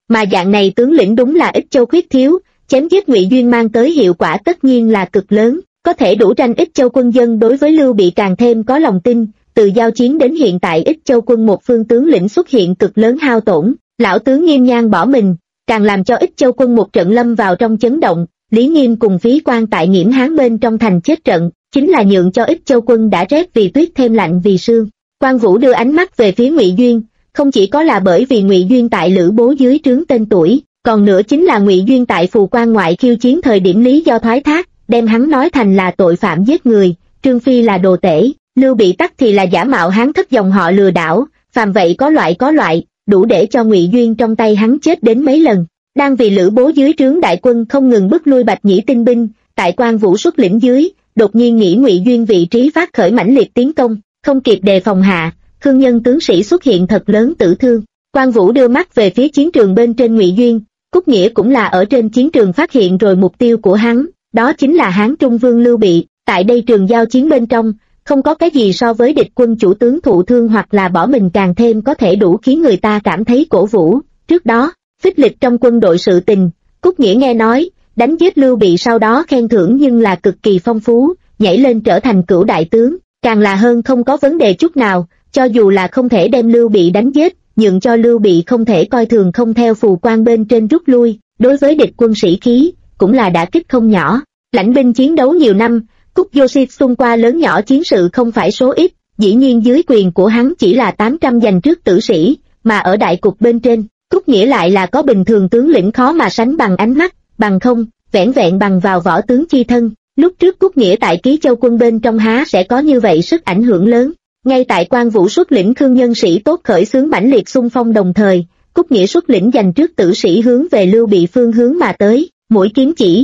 S1: mà dạng này tướng lĩnh đúng là ít châu khuyết thiếu, chém giết Ngụy Duyên mang tới hiệu quả tất nhiên là cực lớn, có thể đủ tranh ít châu quân dân đối với Lưu Bị càng thêm có lòng tin. Từ giao chiến đến hiện tại ít châu quân một phương tướng lĩnh xuất hiện cực lớn hao tổn, lão tướng Nghiêm Nhan bỏ mình, càng làm cho ít châu quân một trận lâm vào trong chấn động. Lý Nghiêm cùng Phí Quan tại Nghiễm Hán bên trong thành chết trận, chính là nhượng cho ít châu quân đã rét vì tuyết thêm lạnh vì sương. Quan Vũ đưa ánh mắt về phía Ngụy Duyên, không chỉ có là bởi vì Ngụy Duyên tại Lữ Bố dưới trướng tên tuổi, còn nữa chính là Ngụy Duyên tại Phù Quan ngoại khiêu chiến thời điểm lý do thoái thác, đem hắn nói thành là tội phạm giết người, Trương Phi là đồ tể, Lưu Bị tắc thì là giả mạo hán thất dòng họ lừa đảo, phàm vậy có loại, đủ để cho Ngụy Duyên trong tay hắn chết đến mấy lần. Đang vì Lữ Bố dưới trướng đại quân không ngừng bức lui Bạch Nhĩ tinh binh, tại Quan Vũ xuất lĩnh dưới, đột nhiên nghĩ Ngụy Duyên vị trí phát khởi mãnh liệt tiến công, không kịp đề phòng hạ, Khương Nhân tướng sĩ xuất hiện thật lớn tử thương. Quan Vũ đưa mắt về phía chiến trường bên trên Ngụy Duyên, Cúc Nghĩa cũng là ở trên chiến trường phát hiện rồi mục tiêu của hắn, đó chính là Hán Trung Vương Lưu Bị. Tại đây trường giao chiến bên trong, không có cái gì so với địch quân chủ tướng thụ thương hoặc là bỏ mình càng thêm có thể đủ khiến người ta cảm thấy cổ vũ. Trước đó, phích lịch trong quân đội sự tình, Cúc Nghĩa nghe nói, đánh giết Lưu Bị sau đó khen thưởng nhưng là cực kỳ phong phú, nhảy lên trở thành cửu đại tướng, càng là hơn không có vấn đề chút nào, cho dù là không thể đem Lưu Bị đánh giết, nhượng cho Lưu Bị không thể coi thường không theo Phù Quan bên trên rút lui, đối với địch quân sĩ khí, cũng là đả kích không nhỏ. Lãnh binh chiến đấu nhiều năm, Cúc Yoshi xung qua lớn nhỏ chiến sự không phải số ít, dĩ nhiên dưới quyền của hắn chỉ là 800 giành trước tử sĩ, mà ở đại cục bên trên, Cúc Nghĩa lại là có bình thường tướng lĩnh khó mà sánh bằng ánh mắt, bằng không, vẻn vẹn bằng vào võ tướng chi thân. Lúc trước Cúc Nghĩa tại Ký Châu quân bên trong há sẽ có như vậy sức ảnh hưởng lớn. Ngay tại Quan Vũ xuất lĩnh Khương Nhân sĩ tốt khởi xướng mãnh liệt xung phong đồng thời, Cúc Nghĩa xuất lĩnh giành trước tử sĩ hướng về Lưu Bị phương hướng mà tới, mũi kiếm chỉ